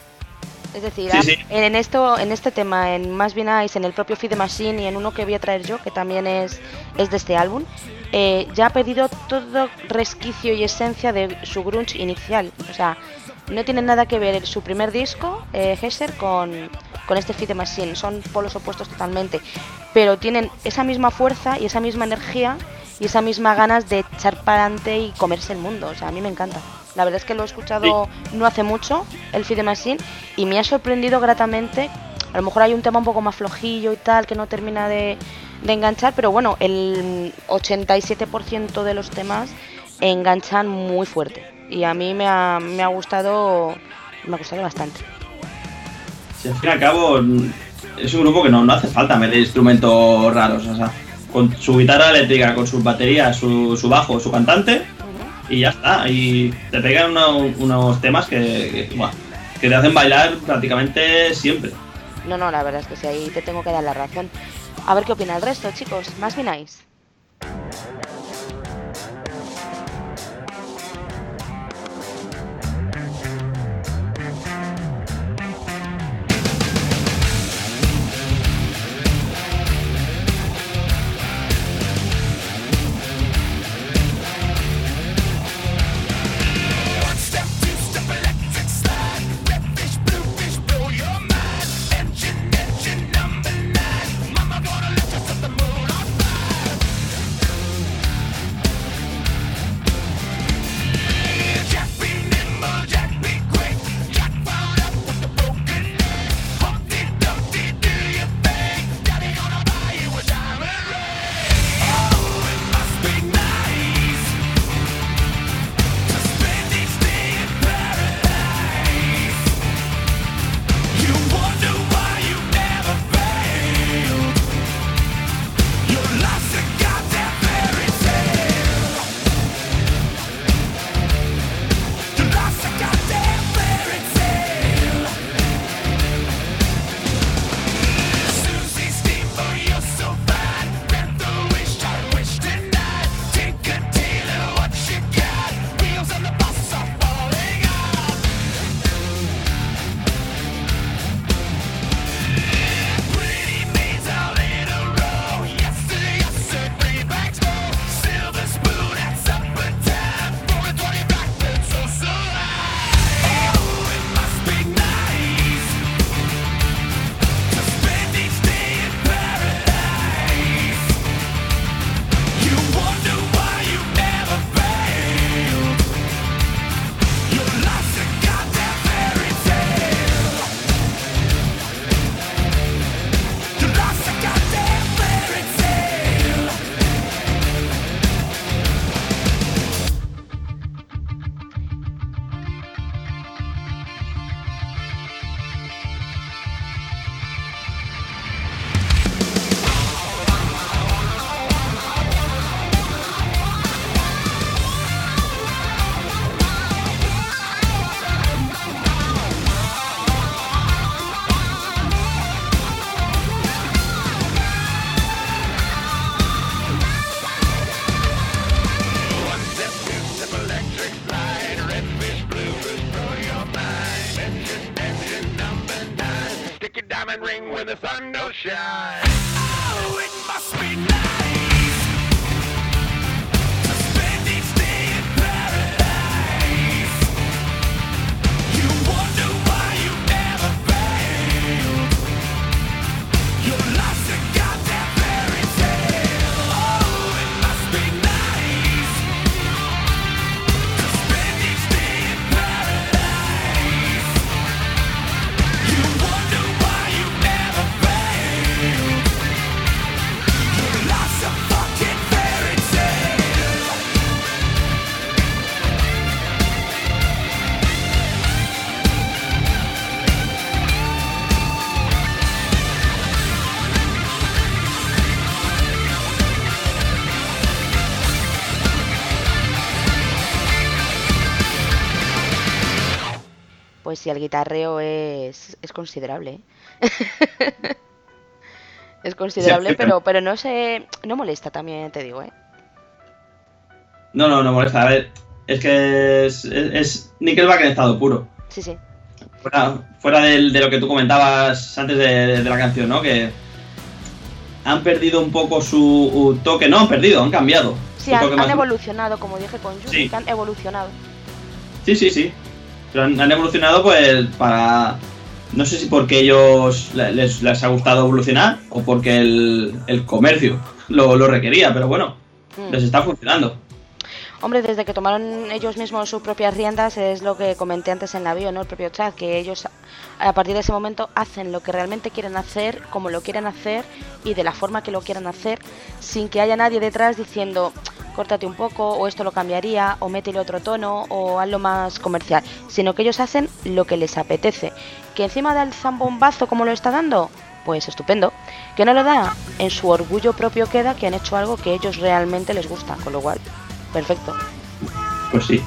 Es decir, sí, sí. En, esto, en este tema, en Must Be Nice, en el propio Feed the Machine y en uno que voy a traer yo, que también es, es de este álbum, eh, ya ha perdido todo resquicio y esencia de su grunge inicial. O sea, no tiene nada que ver su primer disco, eh, Hesher, con, con este Feed the Machine. Son polos opuestos totalmente. Pero tienen esa misma fuerza y esa misma energía y esa misma ganas de echar para adelante y comerse el mundo. O sea, a mí me encanta. La verdad es que lo he escuchado sí. no hace mucho, el Feed the Machine, y me ha sorprendido gratamente. A lo mejor hay un tema un poco más flojillo y tal, que no termina de, de enganchar, pero bueno, el ochenta y siete por ciento de los temas enganchan muy fuerte. Y a mí me ha, me ha gustado me ha gustado bastante. Sí, al fin y al cabo, es un grupo que no, no hace falta meter instrumentos raros. O sea, con su guitarra eléctrica, con sus baterías, su, su bajo, su cantante, y ya está. Y te pegan uno, unos temas que, que, bueno, que te hacen bailar prácticamente siempre. No, no, la verdad es que sí, ahí te tengo que dar la razón. A ver qué opina el resto, chicos. Must Be Nice. Diamond ring where the sun don't shine. Oh, Pues sí, el guitarreo es, es considerable. ¿eh? Es considerable, Sí, pero pero no sé, no molesta también, te digo, ¿eh? No, no, no molesta. A ver, es que es, es, es Nickelback en estado puro. Sí, sí. Fuera, fuera del- de lo que tú comentabas antes de, de la canción, ¿no? Que han perdido un poco su toque. No han perdido, han cambiado. Sí, Su han, toque han más- evolucionado, como dije con Yuri, Sí. que han evolucionado. Sí, sí, sí. Pero han, han evolucionado pues para... No sé si porque ellos le- les, les ha gustado evolucionar o porque el, el comercio lo, lo requería, pero bueno, Mm. les está funcionando. Hombre, desde que tomaron ellos mismos sus propias riendas, es lo que comenté antes en la bio, ¿no? El propio chat, que ellos a partir de ese momento hacen lo que realmente quieren hacer, como lo quieren hacer y de la forma que lo quieran hacer, sin que haya nadie detrás diciendo, córtate un poco, o esto lo cambiaría, o métele otro tono, o hazlo más comercial, sino que ellos hacen lo que les apetece. Que encima da el zambombazo como lo está dando, pues estupendo. Que no lo da, en su orgullo propio queda que han hecho algo que a ellos realmente les gusta, con lo cual, perfecto. Pues sí.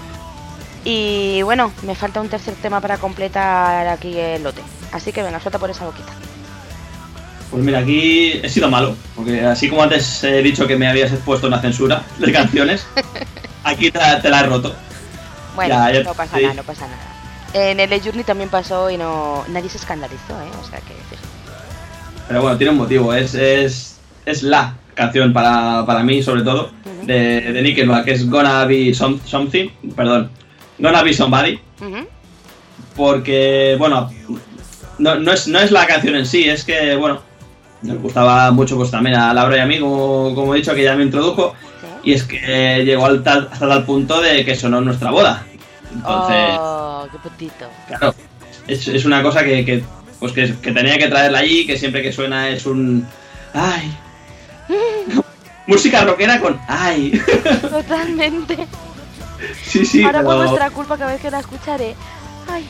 Y bueno, me falta un tercer tema para completar aquí el lote. Así que venga, suelta por esa boquita. Pues mira, aquí he sido malo, porque así como antes he dicho que me habías expuesto una censura de canciones, aquí te, la- te la he roto. Bueno, Ya, ya- no pasa sí. nada, no pasa nada. En el Journey también pasó y no nadie se escandalizó, ¿eh? O sea que, fíjate. Pero bueno, tiene un motivo, es, es, es la canción para, para mí, sobre todo, Ujú. de, de Nickelback, que es Gonna Be Some- Something, perdón, Gonna Be Somebody, Ujú. porque, bueno, no, no, es, no es la canción en sí, es que, bueno, nos gustaba mucho pues también a Laura y a mí, como, como he dicho, que ya me introdujo, Sí. y es que llegó al tal, hasta tal punto de que sonó en nuestra boda. Entonces, Oh, qué putito. claro, es, es una cosa que, que, pues que, que tenía que traerla allí, que siempre que suena es un... ¡Ay! Música rockera con ¡ay! Totalmente. Sí, sí, Ahora por pero- vuestra culpa cada vez que la escucharé. Ay,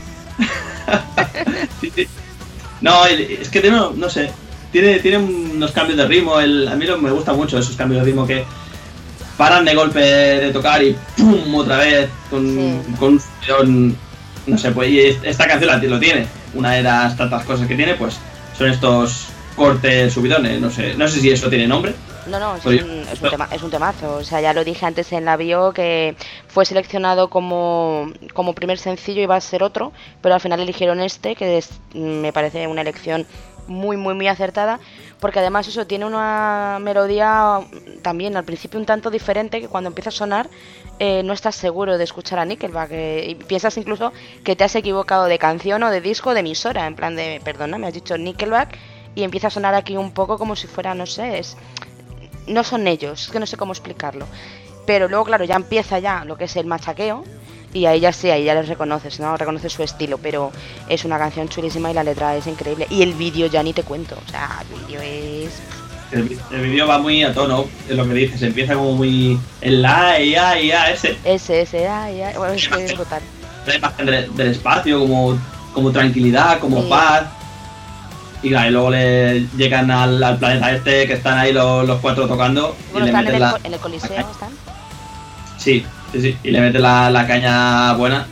sí, sí. No, el- es que tiene, no sé, tiene, tiene unos cambios de ritmo, el, a mí lo- me gusta mucho esos cambios de ritmo que paran de golpe de tocar y ¡pum! Otra vez con, Sí. con un subidón, no sé, pues y esta canción la, lo tiene, una de las tantas cosas que tiene, pues son estos cortes subidones, no sé, no sé si eso tiene nombre. no, no, es Oye, un, es, un tema, es un temazo. O sea, ya lo dije antes en la bio que fue seleccionado como, como primer sencillo y va a ser otro, pero al final eligieron este, que es- me parece una elección muy, muy, muy acertada, porque además eso tiene una melodía también al principio un tanto diferente, que cuando empieza a sonar eh, no estás seguro de escuchar a Nickelback, eh, y piensas incluso que te has equivocado de canción o de disco o de emisora, en plan de, perdona, me has dicho Nickelback, y empieza a sonar aquí un poco como si fuera, no sé, es... no son ellos, es que no sé cómo explicarlo. Pero luego, claro, ya empieza ya lo que es el machaqueo. Y ahí ya sí, ahí ya les reconoces, ¿no? Reconoces su estilo, pero es una canción chulísima y la letra es increíble. Y el vídeo ya ni te cuento, o sea, el vídeo es... El, vi- el vídeo va muy a tono, es lo que dices, empieza como muy... El la, ya, ya, ese. Ese, ese, ay, ay, bueno, es que es brutal. La imagen del, del espacio, como, como tranquilidad, como Sí. paz. Y, claro, y luego le llegan al, al planeta este, que están ahí los, los cuatro tocando. Bueno, y le están en meten el, la, co- en el coliseo, están. Sí, sí, sí. Y le meten la, la caña buena.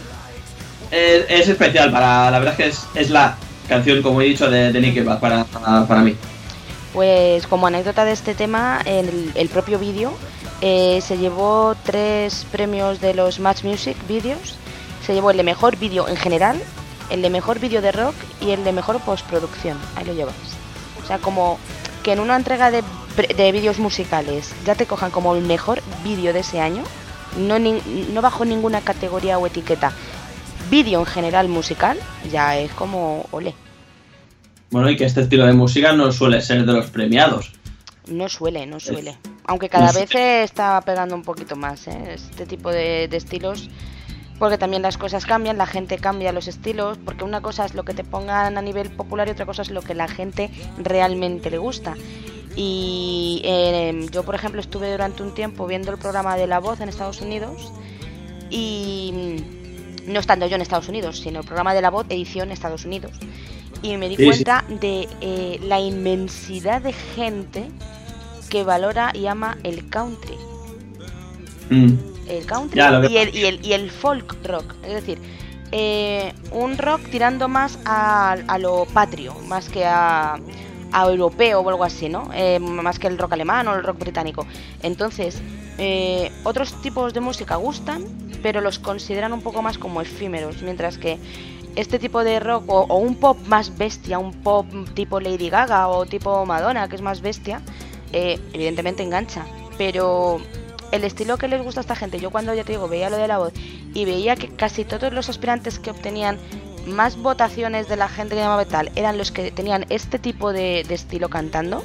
Es, es especial, para la verdad es que es, es la canción, como he dicho, de, de Nickelback para, para mí. Pues como anécdota de este tema, el, el propio vídeo eh, se llevó tres premios de los Match Music Videos. Se llevó el de mejor vídeo en general, el de mejor vídeo de rock y el de mejor postproducción. Ahí lo llevas. O sea, como que en una entrega de, pre- de vídeos musicales ya te cojan como el mejor vídeo de ese año, no, ni- no bajo ninguna categoría o etiqueta. Vídeo en general musical, ya es como ole. Bueno, y que este estilo de música no suele ser de los premiados. No suele, no suele. Aunque cada no vez suele. se está pegando un poquito más, ¿eh? Este tipo de, de estilos. Porque también las cosas cambian, la gente cambia los estilos. Porque una cosa es lo que te pongan a nivel popular y otra cosa es lo que la gente realmente le gusta. Y eh, yo, por ejemplo, estuve durante un tiempo viendo el programa de La Voz en Estados Unidos. Y mm, no estando yo en Estados Unidos, sino el programa de La Voz edición Estados Unidos. Y me di Sí, sí. cuenta de eh, la inmensidad de gente que valora y ama el country. Mm. El country Ya, lo que- y, el, y, el, y el folk rock. Es decir, eh, un rock tirando más a, a lo patrio, más que a, a europeo o algo así, ¿no? Eh, más que el rock alemán o el rock británico. Entonces, eh, otros tipos de música gustan, pero los consideran un poco más como efímeros, mientras que este tipo de rock o, o un pop más bestia, un pop tipo Lady Gaga o tipo Madonna, que es más bestia, eh, evidentemente engancha, pero el estilo que les gusta a esta gente, yo cuando, ya te digo, veía lo de La Voz y veía que casi todos los aspirantes que obtenían más votaciones de la gente que llamaba tal eran los que tenían este tipo de, de estilo cantando,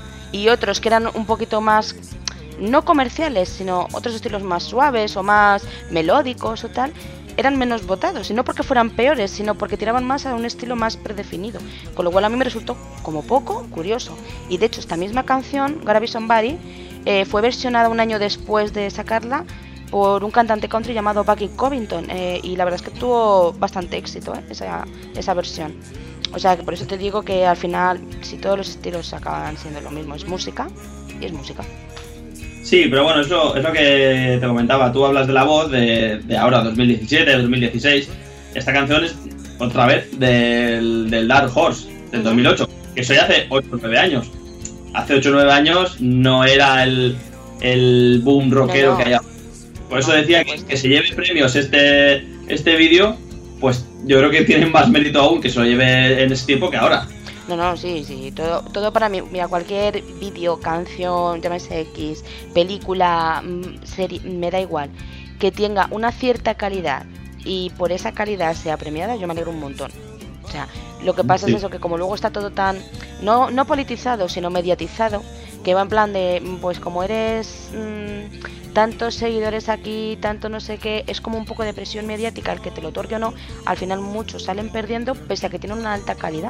y otros que eran un poquito más, no comerciales, sino otros estilos más suaves o más melódicos o tal, eran menos votados, y no porque fueran peores, sino porque tiraban más a un estilo más predefinido, con lo cual a mí me resultó como poco curioso. Y de hecho esta misma canción, Gotta Be Somebody, eh, fue versionada un año después de sacarla por un cantante country llamado Bucky Covington, eh, y la verdad es que tuvo bastante éxito, eh, esa, esa versión. O sea que por eso te digo que al final, si todos los estilos acaban siendo lo mismo, es música y es música. Sí, pero bueno, eso es lo que te comentaba. Tú hablas de La Voz de, de ahora, dos mil diecisiete, dos mil dieciséis. Esta canción es otra vez del, del Dark Horse, del dos mil ocho. Que eso ya hace ocho o nueve años. Hace ocho o nueve años no era el, el boom rockero no, no. que hay ahora. Por eso decía que, que se lleve premios este, este vídeo, pues yo creo que tiene más mérito aún que se lo lleve en ese tiempo que ahora. No, no, sí, sí, todo, todo para mí, mira, cualquier vídeo, canción, llámese X, película, serie, me da igual, que tenga una cierta calidad y por esa calidad sea premiada, yo me alegro un montón. O sea, lo que pasa sí. es eso, que como luego está todo tan, no, no politizado, sino mediatizado, que va en plan de, pues como eres mmm, tantos seguidores aquí, tanto no sé qué, es como un poco de presión mediática, el que te lo otorgue o no, al final muchos salen perdiendo pese a que tienen una alta calidad.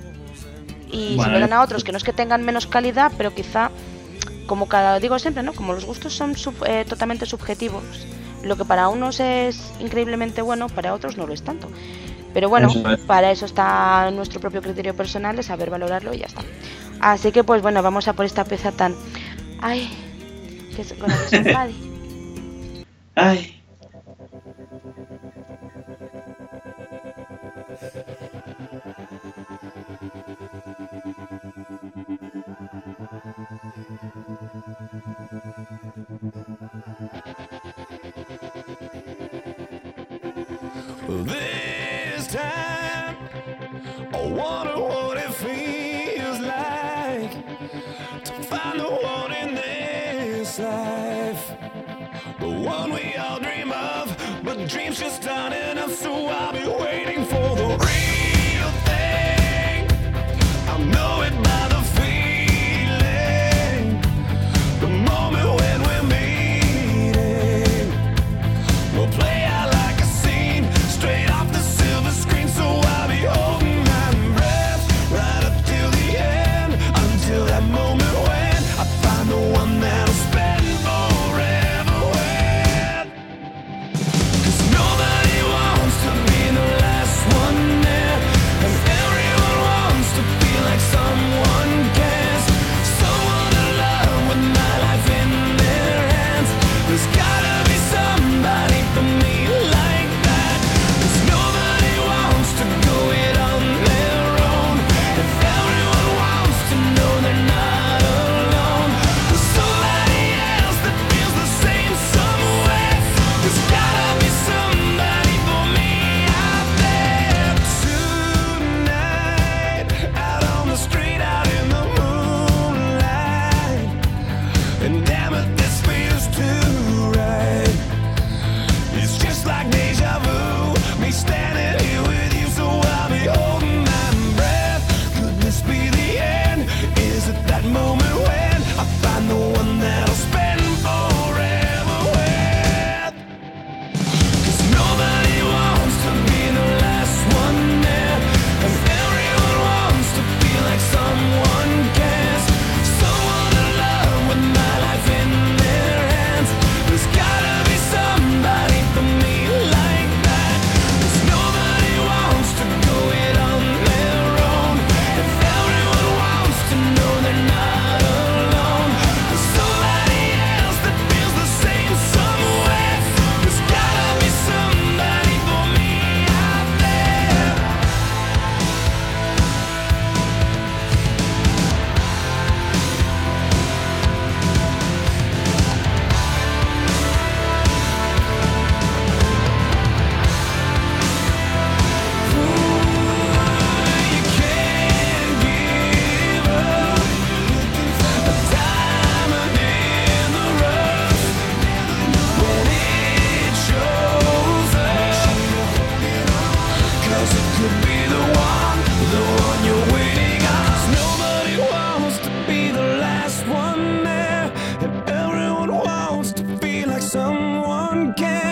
Y bueno, se lo dan a otros que no es que tengan menos calidad, pero quizá, como cada digo siempre, ¿no? Como los gustos son sub, eh, totalmente subjetivos, lo que para unos es increíblemente bueno, para otros no lo es tanto. Pero bueno, eso es. Para eso está nuestro propio criterio personal de saber valorarlo y ya está. Así que pues bueno, vamos a por esta pieza tan... Ay, que es con la que se enfade. Ay. This time, I wonder what it feels like to find the one in this life, the one we all dream of, but dreams just aren't enough, so I'll be waiting for the real thing. I know it by the feeling, the moment when we're meeting, we'll play out like a scene straight off the silver screen, so I'll be holding my breath right up till the end, until that moment when I find the one that'll spend forever with. 'Cause nobody wants to be the last one there, and everyone wants to feel like someone cares, someone to love with my life in their hands. There's gotta be somebody for me.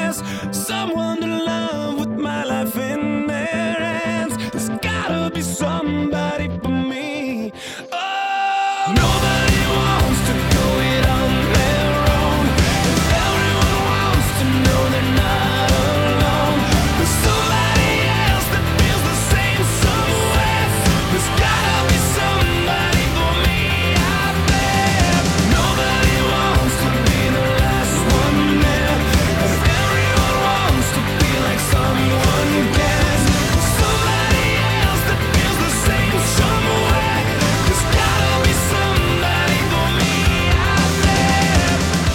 has someone to love with my life in their hands. There's gotta be somebody for me. Oh, nobody wants to go it on their own. Everyone wants to know they're not alone. There's somebody else that feels the same somewhere. There's gotta be somebody for me out there. Nobody wants to be the last one there. Everyone wants to be like someone cares. Somebody else that feels the same somewhere. There's gotta be somebody for me out there.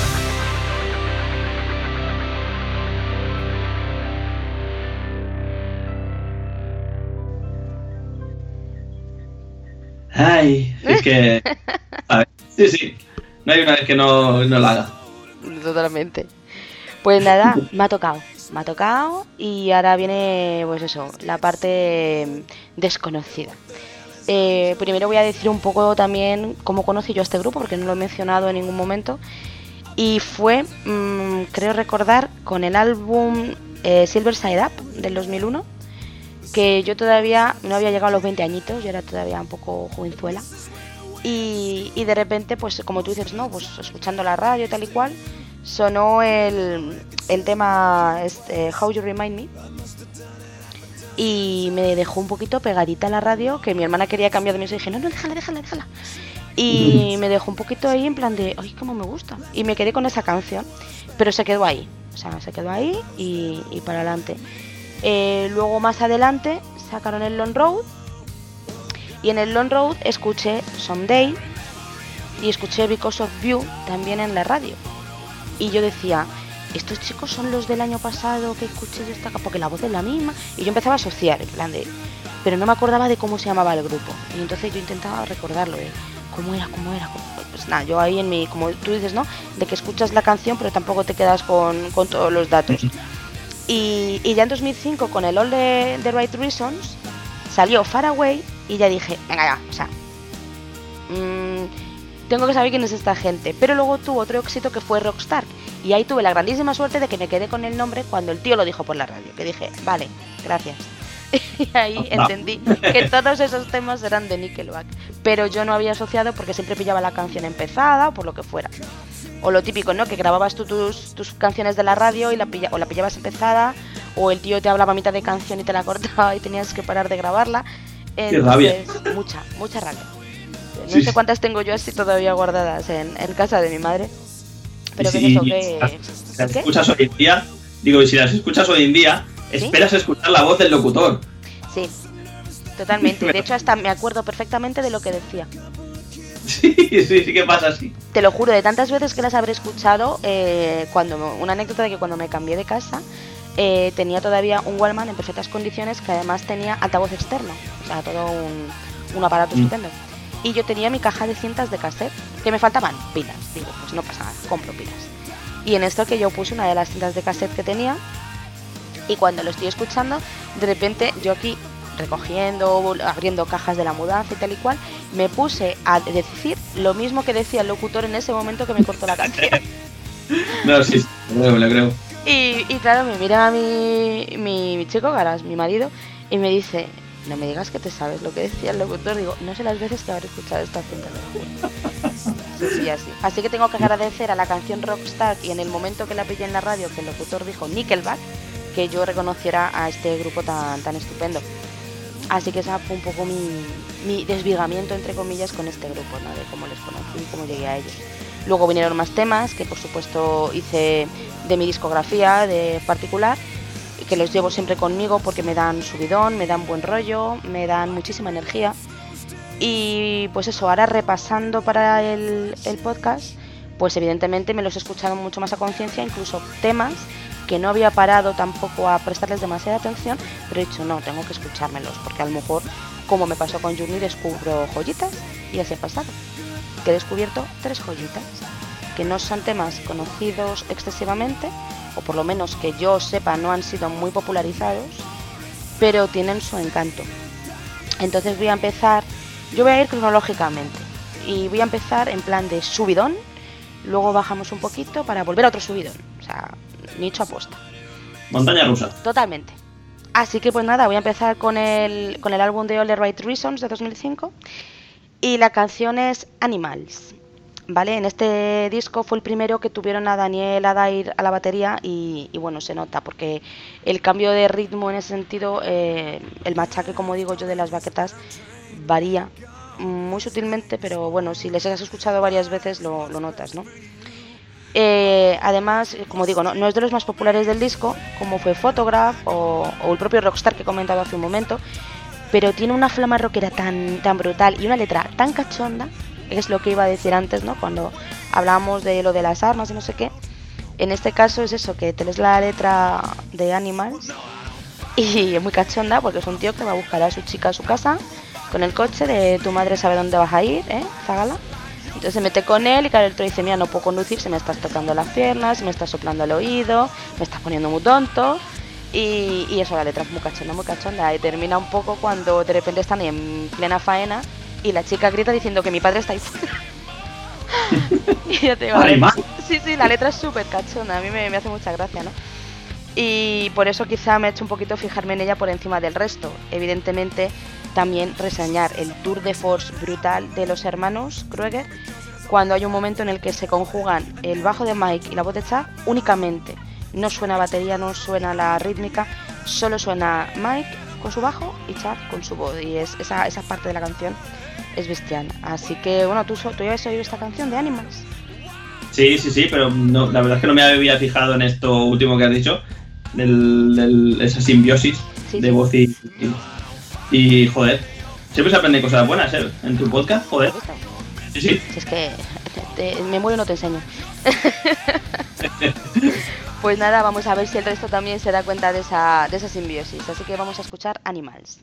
Ay, es que... a ver, sí, sí. No hay una vez que no, no la haga. Totalmente. Pues nada, me ha tocado. Me ha tocado y ahora viene, pues eso, la parte desconocida. Eh, primero voy a decir un poco también cómo conocí yo a este grupo, porque no lo he mencionado en ningún momento. Y fue, mmm, creo recordar, con el álbum eh, Silver Side Up del dos mil uno, que yo todavía no había llegado a los veinte añitos, yo era todavía un poco jovenzuela. Y, y de repente, pues como tú dices, no, pues escuchando la radio tal y cual, sonó el, el tema este, How You Remind Me. Y me dejó un poquito pegadita a la radio, que mi hermana quería cambiar de mí y dije, no, no, déjala, déjala, déjala. Y me dejó un poquito ahí en plan de, ay, cómo me gusta. Y me quedé con esa canción, pero se quedó ahí, o sea, se quedó ahí y, y para adelante. Eh, luego más adelante sacaron el Long Road, y en el Long Road escuché Someday y escuché Because of You también en la radio. Y yo decía, estos chicos son los del año pasado que escuché yo esta, porque la voz es la misma. Y yo empezaba a asociar, en plan de, pero no me acordaba de cómo se llamaba el grupo. Y entonces yo intentaba recordarlo, de cómo era, cómo era, cómo... Pues nada, yo ahí en mi, como tú dices, ¿no? De que escuchas la canción pero tampoco te quedas con, con todos los datos. Y, y ya en dos mil cinco con el All the, the Right Reasons salió Far Away y ya dije, venga ya, o sea, mmm, tengo que saber quién es esta gente. Pero luego tuvo otro éxito que fue Rockstar, y ahí tuve la grandísima suerte de que me quedé con el nombre cuando el tío lo dijo por la radio, que dije, vale, gracias. Y ahí entendí que todos esos temas eran de Nickelback, pero yo no había asociado porque siempre pillaba la canción empezada o por lo que fuera. O lo típico, ¿no? Que grababas tú tus, tus canciones de la radio y la pilla, o la pillabas empezada, o el tío te hablaba a mitad de canción y te la cortaba y tenías que parar de grabarla. Entonces, qué rabia. Mucha, mucha rabia. No Sí, sé cuántas tengo yo así todavía guardadas en, en casa de mi madre. Pero sí, que es eso, y que... si las ¿Qué? escuchas hoy en día, digo, y si las escuchas hoy en día, ¿Sí? esperas escuchar la voz del locutor. Sí, totalmente. De hecho, hasta me acuerdo perfectamente de lo que decía. Sí, sí, sí que pasa así. Te lo juro, de tantas veces que las habré escuchado, eh, cuando una anécdota de que cuando me cambié de casa, eh, tenía todavía un Walkman en perfectas condiciones, que además tenía altavoz externo, o sea, todo un, un aparato Mm. estupendo. Y yo tenía mi caja de cintas de cassette, que me faltaban pilas. Digo, pues no pasa nada, compro pilas. Y en esto que yo puse una de las cintas de cassette que tenía, y cuando lo estoy escuchando, de repente yo aquí recogiendo, abriendo cajas de la mudanza y tal y cual, me puse a decir lo mismo que decía el locutor en ese momento que me cortó la canción. No, sí, sí, lo creo, lo creo. Y, y claro, me mira mi, mi, mi chico Garas, mi marido, y me dice, no me digas que te sabes lo que decía el locutor. Digo, no sé las veces que habré escuchado esta cinta, te lo juro. Sí, sí, así. Así que tengo que agradecer a la canción Rockstar y en el momento que la pillé en la radio que el locutor dijo Nickelback, que yo reconociera a este grupo tan, tan estupendo. Así que esa fue un poco mi, mi desvigamiento, entre comillas, con este grupo, ¿no? De cómo les conocí y cómo llegué a ellos. Luego vinieron más temas que por supuesto hice de mi discografía de particular, que los llevo siempre conmigo porque me dan subidón, me dan buen rollo, me dan muchísima energía. Y pues eso, ahora repasando para el, el podcast, pues evidentemente me los he escuchado mucho más a conciencia, incluso temas que no había parado tampoco a prestarles demasiada atención, pero he dicho, no, tengo que escuchármelos, porque a lo mejor, como me pasó con Journey, descubro joyitas, y así ha pasado, que he descubierto tres joyitas, que no son temas conocidos excesivamente, o por lo menos que yo sepa no han sido muy popularizados, pero tienen su encanto. Entonces voy a empezar, yo voy a ir cronológicamente, y voy a empezar en plan de subidón, luego bajamos un poquito para volver a otro subidón, o sea, ni hecho aposta. montaña rusa. Totalmente. Así que pues nada, voy a empezar con el, con el álbum de All the Right Reasons de dos mil cinco. Y la canción es Animals. Vale, en este disco fue el primero que tuvieron a Daniel Adair a la batería y, y bueno, se nota porque el cambio de ritmo en ese sentido, eh, el machaque, como digo yo, de las baquetas varía muy sutilmente, pero bueno, si les has escuchado varias veces lo, lo notas, ¿no? Eh, además, como digo, no, no es de los más populares del disco, como fue Photograph o, o el propio Rockstar que he comentado hace un momento, pero tiene una flama rockera tan, tan brutal y una letra tan cachonda, es lo que iba a decir antes, ¿no? Cuando hablábamos de lo de las armas y no sé qué. En este caso es eso, que te lees la letra de Animals y es muy cachonda porque es un tío que va a buscar a su chica a su casa con el coche de tu madre sabe dónde vas a ir, ¿eh? Zagala. Entonces se mete con él y claro, el otro dice, mira, no puedo conducir, se me estás tocando las piernas, me estás soplando el oído, me estás poniendo muy tonto. Y, y eso, la letra es muy cachonda, muy cachonda. Y termina un poco cuando de repente están en plena faena y la chica grita diciendo que mi padre está ahí fuera. Y yo te digo, la, sí, sí, la letra es súper cachonda, a mí me, me hace mucha gracia, ¿no? Y por eso quizá me ha hecho un poquito fijarme en ella por encima del resto. Evidentemente también reseñar el tour de force brutal de los hermanos Krueger cuando hay un momento en el que se conjugan el bajo de Mike y la voz de Chad únicamente. No suena batería, no suena la rítmica, solo suena Mike con su bajo y Chad con su voz. Y es, esa, esa parte de la canción es bestial. Así que, bueno, ¿tú, tú ya has oído esta canción de Animals? Sí, sí, sí, pero no, la verdad es que no me había fijado en esto último que has dicho, del, del, esa simbiosis sí, de sí. voz y, y, y, joder, siempre se aprenden cosas buenas, ¿eh? En tu podcast, joder. Sí, sí. Si es que te, te, me muero y no te enseño. Pues nada, vamos a ver si el resto también se da cuenta de esa, de esa simbiosis. Así que vamos a escuchar Animals.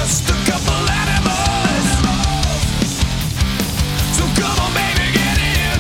Come on, baby, get in.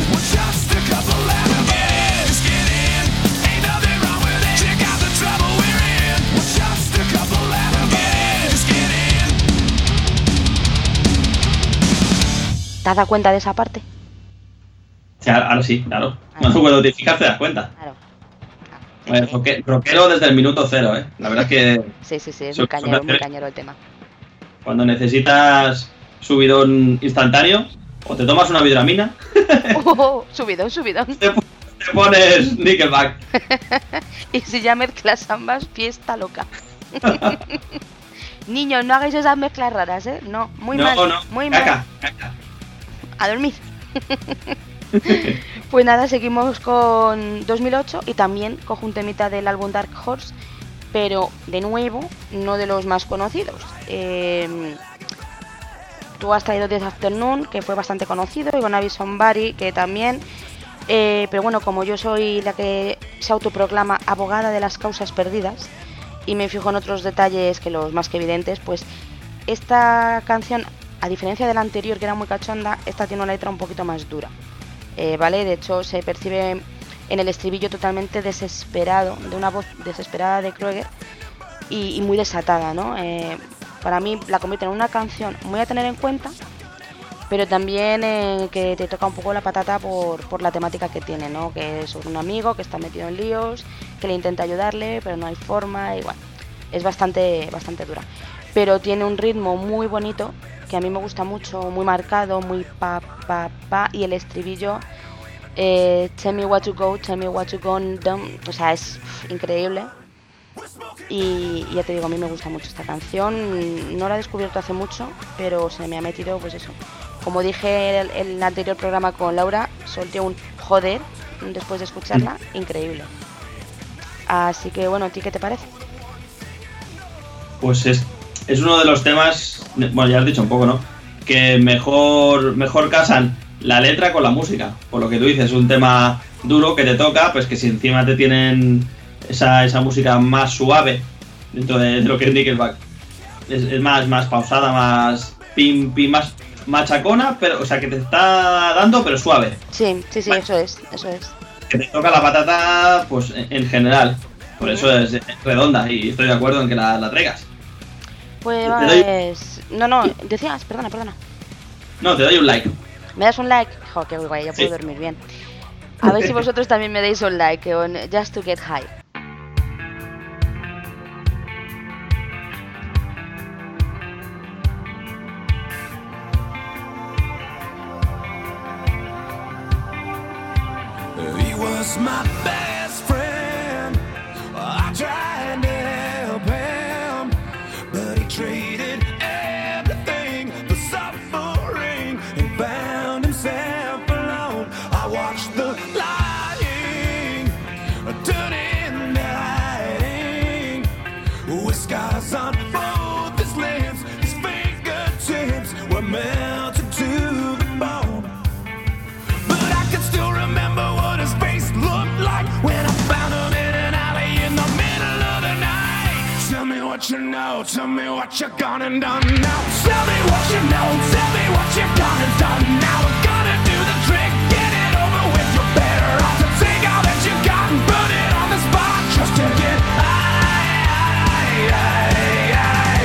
¿Te has dado cuenta de esa parte? O sea, ahora sí, claro. Cuando cuando te fijas te das cuenta. Claro. Bueno, roque- rockero desde el minuto cero, ¿eh? La verdad es que Sí, sí, sí, es Son- muy cañero, son muy canciones- cañero el tema. cuando necesitas subidón instantáneo, o te tomas una vidramina, Oh, subidón, subidón. te, po- te pones Nickelback. Y si ya mezclas ambas, fiesta loca. Niños, no hagáis esas mezclas raras, ¿eh? No, muy no, mal, no, muy caca, mal. caca. A dormir. Pues nada, seguimos con dos mil ocho y también cojo un temita del álbum Dark Horse, pero de nuevo, no de los más conocidos. Eh, tú has traído This Afternoon, que fue bastante conocido, y Gonna Be Somebody, que también. Eh, pero bueno, como yo soy la que se autoproclama abogada de las causas perdidas y me fijo en otros detalles que los más que evidentes, pues esta canción, a diferencia de la anterior que era muy cachonda, esta tiene una letra un poquito más dura. Eh, ¿vale? De hecho, se percibe en el estribillo totalmente desesperado, de una voz desesperada de Kroeger y, y muy desatada, ¿no? Eh, para mí la convierte en una canción muy a tener en cuenta, pero también eh, que te toca un poco la patata por, por la temática que tiene, ¿no? Que es sobre un amigo que está metido en líos, que le intenta ayudarle, pero no hay forma, y bueno, es bastante, bastante dura. Pero tiene un ritmo muy bonito, que a mí me gusta mucho, muy marcado, muy pa, pa, pa, y el estribillo, eh, tell me what to go, tell me what to go, done, o sea, es pff, increíble. Y, y ya te digo, a mí me gusta mucho esta canción, no la he descubierto hace mucho, pero se me ha metido, pues eso. Como dije en el, el anterior programa con Laura, solté un joder después de escucharla, increíble. Así que bueno, ¿a ti qué te parece? Pues es, es uno de los temas, bueno, ya has dicho un poco, ¿no? Que mejor, mejor casan la letra con la música. Por lo que tú dices, un tema duro que te toca, pues que si encima te tienen esa, esa música más suave dentro de, de lo que es Nickelback, es, es más, más pausada, más pim, pim, más machacona, pero, o sea, que te está dando, pero suave. Sí, sí, sí, Vale. eso es, eso es. Que te toca la patata, pues en, en general. Por eso es eh, redonda y estoy de acuerdo en que la, la traigas. Pues, Te doy- no, no, decías, perdona, perdona. No, te doy un like. ¿Me das un like? Jo, qué guay, ya puedo Sí. dormir bien. A ver si vosotros también me dais un like on Just to Get High. He was my best friend. I tried to help him, but he traded everything for suffering and found himself alone. I watched the lying turn into hiding, with scars on both his lips. His fingertips were melted to the bone. But I can still remember what his face looked like when I found him in an alley in the middle of the night. Tell me what you know, tell me what you gone and done now. Tell me what you know, tell me what you gone and done now. We're gonna do the trick, get it over with. You're better off to take all that you got and put it on the spot just to get high, high, high.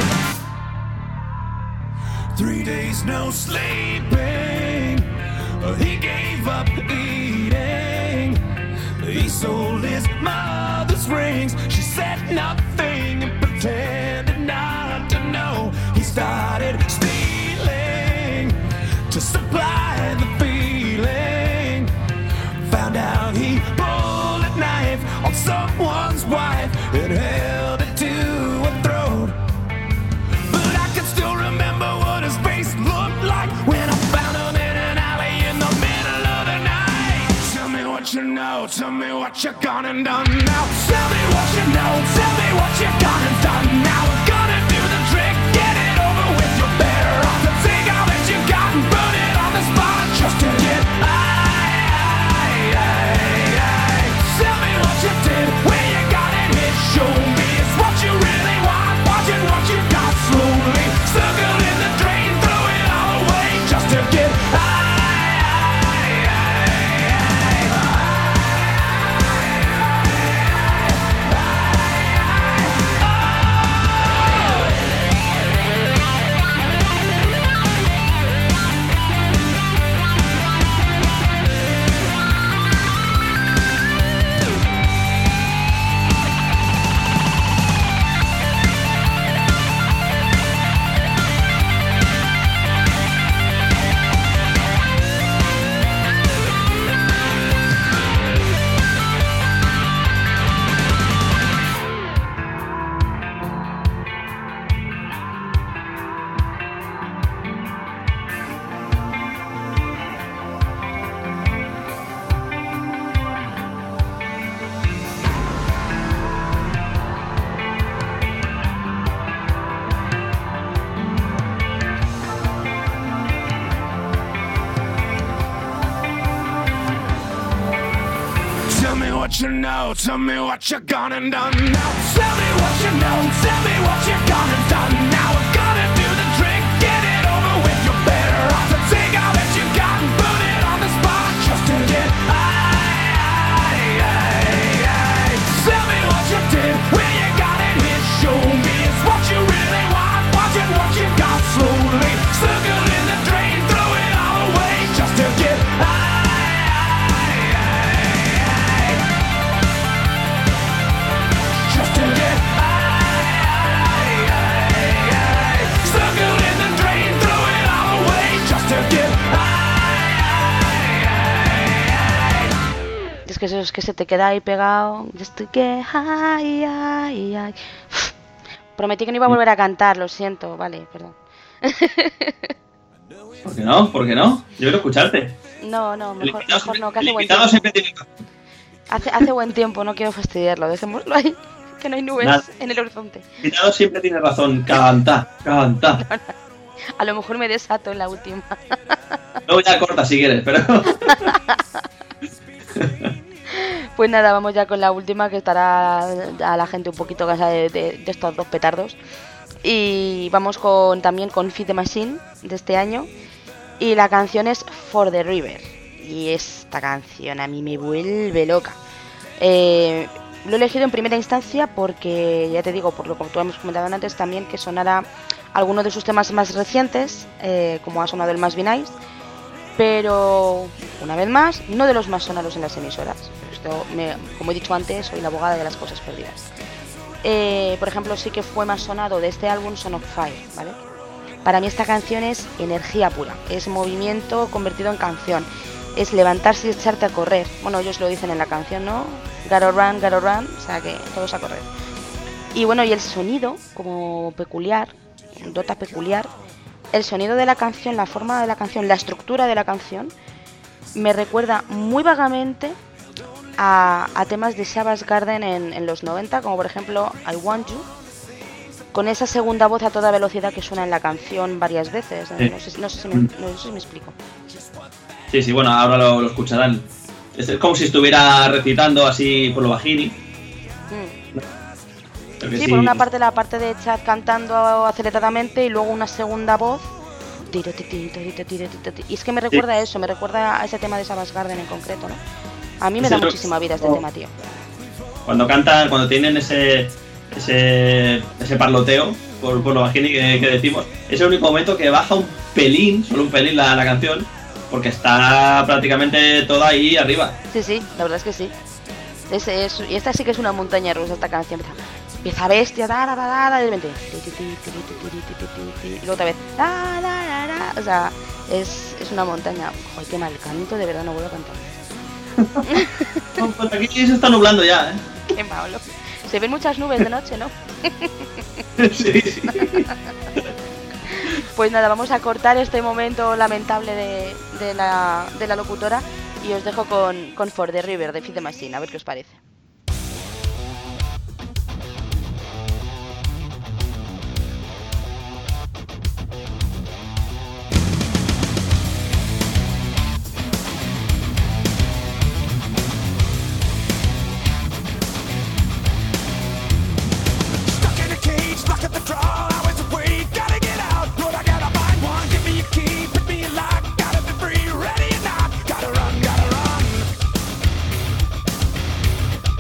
Three days no sleeping. He gave up eating. He sold his mother's rings. She said nothing and pretended not to know. He started stealing to supply the feeling. Found out he pulled a knife on someone's wife and held it to her throat. But I can still remember what his face looked like when I found him in an alley in the middle of the night. Tell me what you know, tell me what you gone and done now. Tell me what you know, tell me what you gone and done now. We're gonna do the trick, get it over with. You're better off to take all that you got and put it on the spot just to get high, high, high. Tell me what you did, where you got it hit. Show me it's what you really want, watching what you got slowly. Circle in the drain, throw it all away just to get high. what you know, tell me what you gonna do now. Tell me what you know, tell me what you gonna do now. We're gonna do the trick, get it over with. You're better off to take all that you got and put it on the spot just to get high. Tell me what you did, where you got it here. Show me it's what you really want, watching what you got slowly. Circle in the drain, throw it all away just to get high. Es que eso es que se te queda ahí pegado. Just to get high, high, high. Prometí que no iba a volver a cantar, lo siento, vale, perdón. ¿Por qué no? ¿Por qué no? Yo quiero escucharte. No, no, mejor, invitado mejor no, que siempre- hace buen el invitado tiempo. siempre tiene razón. Hace, hace buen tiempo, no quiero fastidiarlo, dejémoslo ahí. Que no hay nubes Nada. en el horizonte. El invitado siempre tiene razón. Canta, canta. A lo mejor me desato en la última. Luego ya corta si quieres, pero... Pues nada, vamos ya con la última, que estará a la gente un poquito cansada de, de, de estos dos petardos. Y vamos con también con Feed the Machine de este año. Y la canción es For the River. Y esta canción a mí me vuelve loca. Eh, lo he elegido en primera instancia porque, ya te digo, por lo que tú hemos comentado antes, también que sonara alguno de sus temas más recientes, eh, como ha sonado el Must Be Nice. Pero, una vez más, no de los más sonados en las emisoras. Esto, me, como he dicho antes, soy la abogada de las cosas perdidas. Eh, por ejemplo, sí que fue más sonado de este álbum Son of Fire, ¿vale? Para mí esta canción es energía pura, es movimiento convertido en canción, es levantarse y echarte a correr. Bueno, ellos lo dicen en la canción, ¿no? Gotta run, gotta run, o sea que todos a correr. Y bueno, y el sonido, como peculiar, dota peculiar, el sonido de la canción, la forma de la canción, la estructura de la canción, me recuerda muy vagamente a, a temas de Savage Garden en, en los noventa, como por ejemplo I Want You, con esa segunda voz a toda velocidad que suena en la canción varias veces. Sí. No sé, no sé si me, no sé si me explico. Sí, sí, bueno, ahora lo, lo escucharán. Es como si estuviera recitando así por lo bajini. Mm. Creo que Sí, por una parte la parte de Chad cantando aceleradamente y luego una segunda voz. Tiro, ti, ti, tiro, ti, tiro, ti, ti. Y es que me recuerda a eso, me recuerda a ese tema de Savage Garden en concreto, ¿no? A mí me Es da el- muchísima vida este oh. tema, tío. Cuando cantan, cuando tienen ese ese, ese parloteo por, por lo bajini que, que decimos, es el único momento que baja un pelín, solo un pelín la, la canción, porque está prácticamente toda ahí arriba. Sí, sí, la verdad es que sí. Es, es- y esta sí que es una montaña rusa, esta canción. Empieza, empieza bestia, da, da, da, da, da, y de repente, ti, ti, ti, ti, ti, ti, ti, ti, ti, ti, y luego otra vez, da, da, da, da. O sea, es, es una montaña. Joder, qué mal canto, de verdad no vuelvo a cantar. No, pues aquí se está nublando ya, ¿eh? Qué malo. Se ven muchas nubes de noche, ¿no? Sí, sí. Pues nada, vamos a cortar este momento lamentable de, de, la, de la locutora y os dejo con, con For the River de Feed the Machine, a ver qué os parece. Stuck in a cage, stuck at the draw. I was afraid, gotta get out. Lord, I gotta find one. Give me a key, put me in lock. Gotta be free, ready or not. Gotta run, gotta run.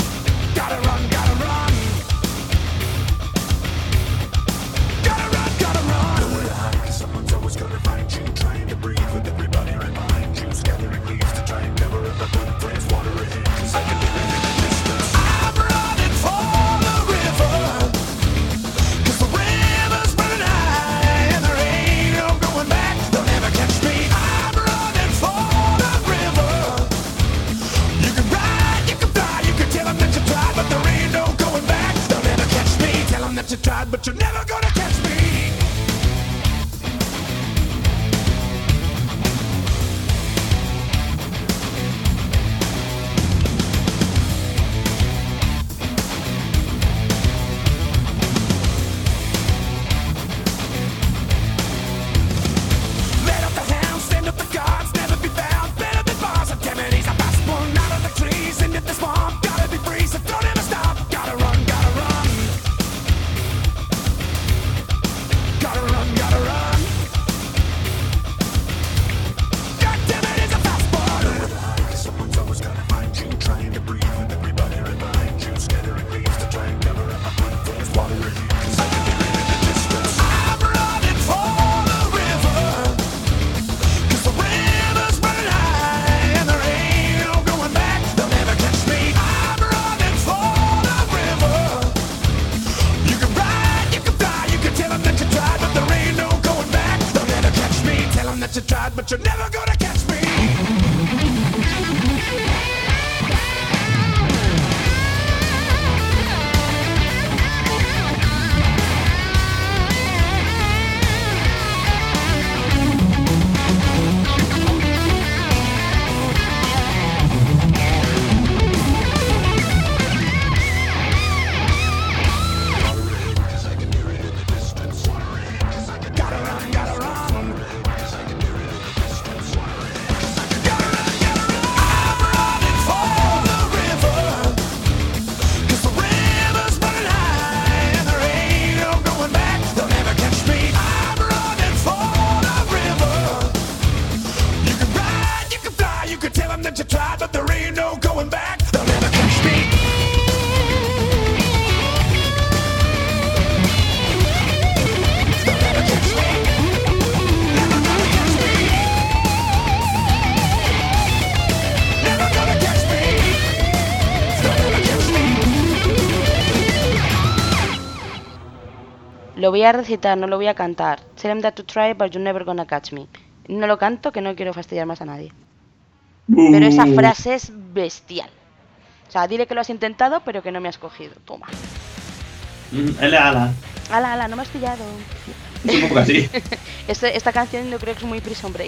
them that you tried, but you're never gonna catch me. Lo voy a recitar, no lo voy a cantar. Tell them that to try, but you're never gonna catch me. No lo canto, que no quiero fastidiar más a nadie. Pero esa frase es bestial. O sea, dile que lo has intentado, pero que no me has cogido. Toma. Mm, L ala. Ala, ala, no me has pillado. Es un poco así. Este, esta canción yo creo que es muy Prison Break.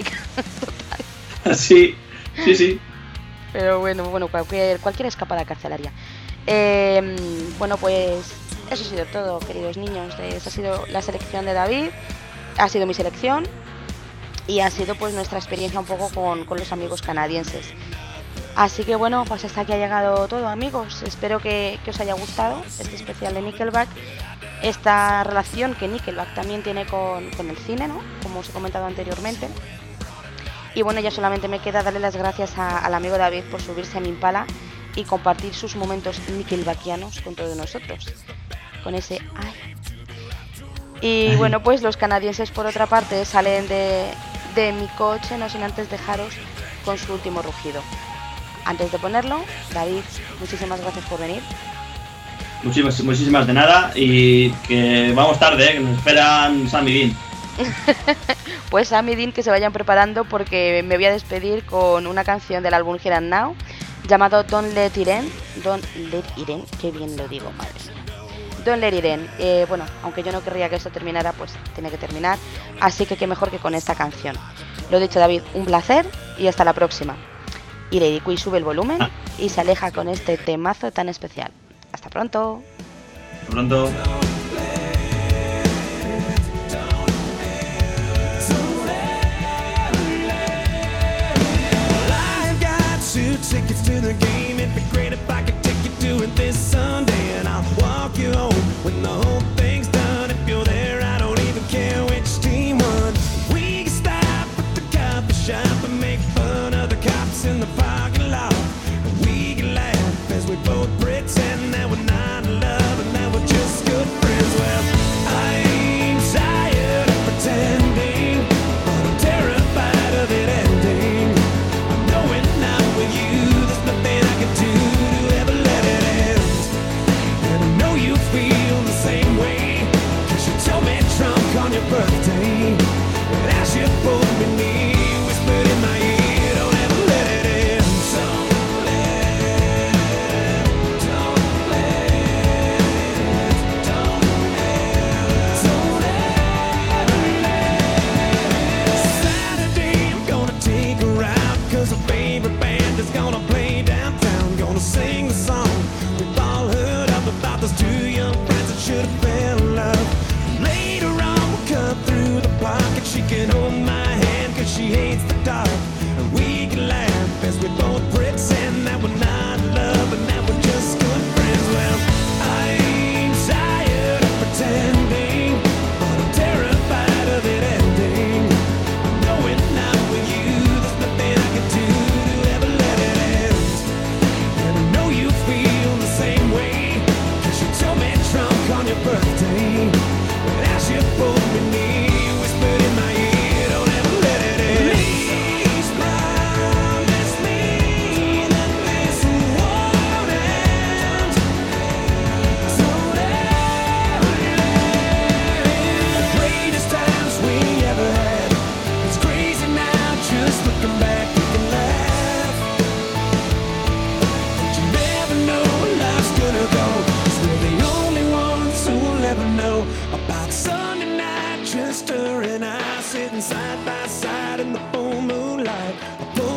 Total. Sí, sí, sí. Pero bueno, bueno, cualquier, cualquier escapada carcelaria. Eh, bueno, pues eso ha sido todo, queridos niños. Esa ha sido la selección de David, ha sido mi selección y ha sido pues nuestra experiencia un poco con, con los amigos canadienses. Así que bueno, pues hasta aquí ha llegado todo, amigos. Espero que, que os haya gustado este especial de Nickelback, esta relación que Nickelback también tiene con, con el cine, ¿no? Como os he comentado anteriormente. Y bueno, ya solamente me queda darle las gracias a, al amigo David por subirse a mi Impala y compartir sus momentos nickelbackianos con todos nosotros. Con ese ay. Y bueno, pues los canadienses por otra parte salen de, de mi coche, no sin antes dejaros con su último rugido. Antes de ponerlo, David, muchísimas gracias por venir. Muchísimas, muchísimas de nada y que vamos tarde, ¿eh? Que nos esperan Sam y Dean. Pues Sam y Dean que se vayan preparando porque me voy a despedir con una canción del álbum Here and Now llamado Don't Let It End. Don't Let It End, qué bien lo digo, madre mía. Don't Let It End. Eh, bueno, aunque yo no querría que esto terminara, pues tiene que terminar. Así que qué mejor que con esta canción. Lo dicho, David, un placer y hasta la próxima. Y Lady Qui sube el volumen ah. y se aleja con este temazo tan especial. Hasta pronto. Hasta pronto. Tickets to the game, it'd be great if I could take you to it this Sunday. And I'll walk you home when the whole thing's done. If you're there, I don't even care which team won. We can stop at the coffee shop and make fun of the cops in the parking lot. And we can laugh as we both pretend that we're not in love and that we're just good friends. Well, I ain't tired of pretending, but I'm terrified of it ending. I know it now with you. Nothing I can do to ever let it end. And I know you feel the same way, cause you told me drunk on your birthday. And as you pulled me near, whispered in my ear, don't ever let it end. Don't let it, don't let it, don't ever, don't ever let it. Saturday I'm gonna take her out, cause her favorite band is gonna play downtown, gonna sing the song we've all heard of about those two young friends that should have fell in love. Later on we'll cut through the block and she can hold my hand cause she hates the dark. And we can laugh as we both pretend that we're not in love and that we're just good friends. Well, I ain't tired of pretending, but I'm terrified of it ending. I know it now with you, there's nothing I can do to ever let it end. And I know you feel the same way, cause you told me drunk on your birthday. But as you pulled me near, whispered in my ear, don't ever let it end. Please, by side in the full moonlight. I pull